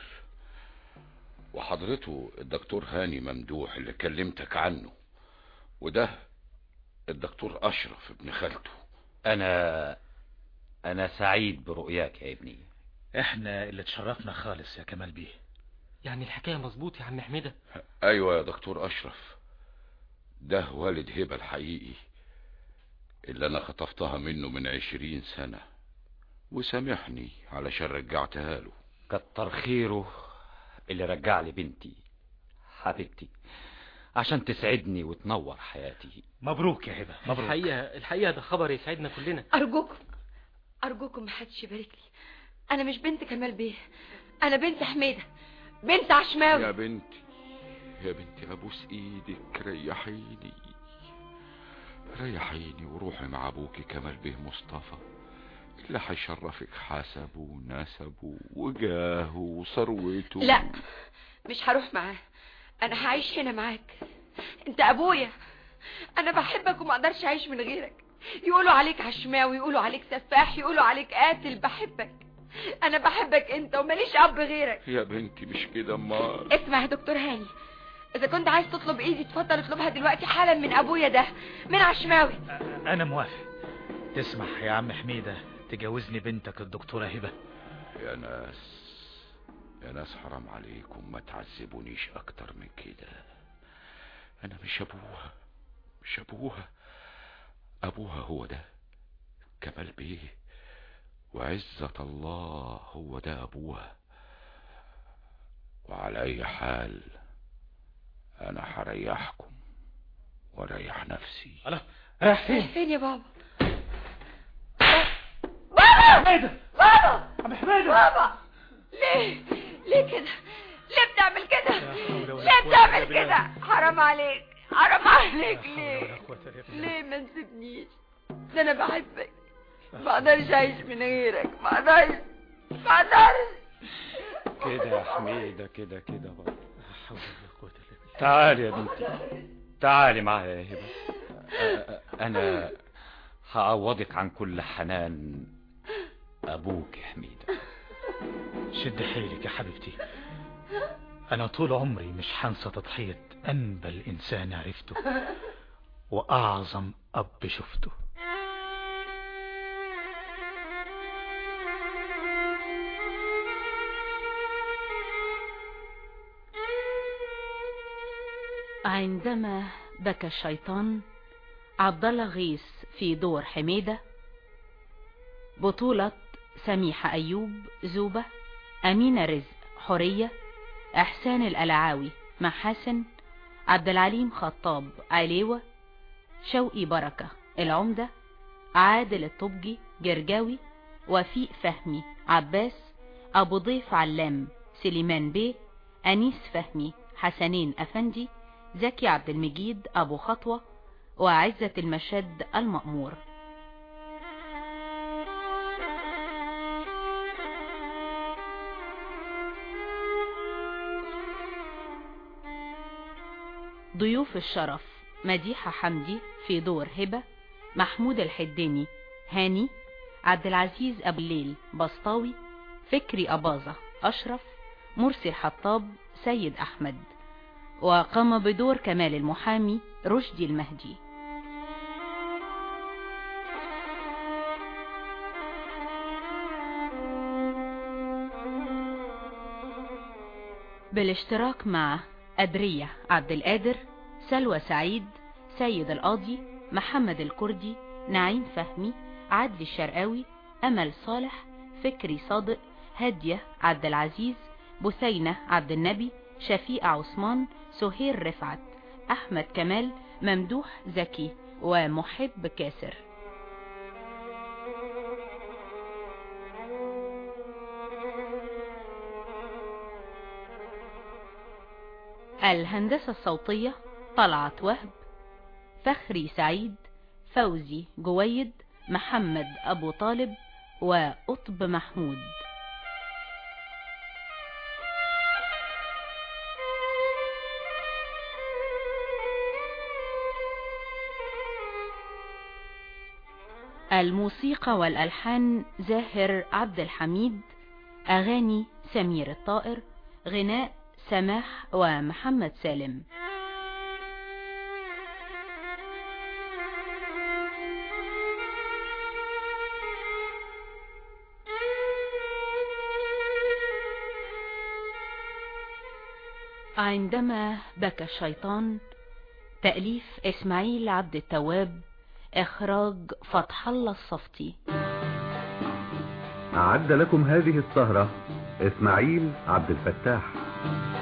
وحضرته الدكتور هاني ممدوح اللي كلمتك عنه، وده الدكتور أشرف ابن خالته. أنا سعيد برؤياك يا ابني. احنا اللي تشرفنا خالص يا كمال بيه. يعني الحكاية مظبوط يا عم حميدة؟ أيوة يا دكتور أشرف، ده والد هبة الحقيقي اللي أنا خطفتها منه من 20 سنة، وسامحني علشان رجعتها له. كتر خيره اللي رجع لي بنتي حبيبتي عشان تسعدني وتنور حياتي. مبروك يا هبة، مبروك. الحقيقة ده خبر يسعدنا كلنا. أرجوكم محدش يبارك لي، أنا مش بنت كمال بيه، أنا بنت حميدة، بنت عشماوي. يا بنتي أبوس إيدك، ريحيني وروحي مع أبوكي كمال بيه مصطفى اللي هيشرفك حسبه ونسبه وجاهه وثروته. لا، مش هروح معاه، أنا هعيش هنا معاك، أنت أبويا، أنا بحبك وما أقدرش أعيش من غيرك. يقولوا عليك عشماوي، يقولوا عليك سفاح، يقولوا عليك قاتل، بحبك، أنا بحبك أنت وماليش أب غيرك. يا بنتي مش كده امال. اسمع يا دكتور هاني، إذا كنت عايز تطلب إيدي اتفضل اطلبها دلوقتي حالا من أبويا ده، من عشماوي. أنا موافق. تسمح يا عم حميدة تجوزني بنتك الدكتورة هبة؟ يا ناس حرام عليكم، ما تعذبونيش أكتر من كده. أنا مش أبوها، أبوها هو ده كمال بيه، وعزة الله هو ده أبوها. وعلى أي حال أنا هريحكم واريح نفسي. رايح فين يا بابا؟ عم حميدة بابا ليه كده؟ ليه بتعمل كده؟ ليه بتعمل كده؟ حرام عليك ليه ما تسيبنيش؟ ده انا بحبك، ما اقدرش اعيش من غيرك، ما اقدرش كده يا حميدة، كده بابا. تعالي يا بنتي، تعالي معايا يا هبة. أنا هعوضك عن كل حنان أبوك يا حميدة. شد حيلك يا حبيبتي، أنا طول عمري مش هنسى تضحية أنبل إنسان عرفته وأعظم أب شفته. عندما بكى الشيطان، عبد الله غيث في دور حميدة. بطولة سميحة أيوب زوبة، أمينة رزق حورية، إحسان الألعاوي محاسن، عبد العليم خطاب عليوة، شوقي بركة العمدة، عادل الطبجي جرجاوي، وفيق فهمي عباس، أبو ضيف علام سليمان بيه، أنيس فهمي حسنين أفندي، زكي عبد المجيد أبو خطوة، وعزة المشد المأمور. ضيوف الشرف: مديحة حمدي في دور هبة، محمود الحداني هاني، عبد العزيز أبو الليل بسطاوي، فكري أباظة أشرف، مرسي الحطاب سيد أحمد. وقام بدور كمال المحامي رشدي المهدي. بالاشتراك مع أدرية عبد القادر، سلوى سعيد، سيد القاضي، محمد الكردي، نعيم فهمي، عدلي الشرقاوي، أمل صالح، فكري صادق، هادية عبد العزيز، بثينة عبد النبي، شفيقة عثمان، سهير رفعت، أحمد كمال، ممدوح زكي، ومحب كاسر. الهندسة الصوتية طلعت وهب، فخري سعيد، فوزي جويد، محمد أبو طالب، وقطب محمود. الموسيقى والألحان زاهر عبد الحميد، أغاني سمير الطائر، غناء سماح ومحمد سالم. عندما بكى الشيطان، تأليف إسماعيل عبد التواب، إخراج فتح الله الصفتي. أعد لكم هذه السهرة إسماعيل عبد الفتاح.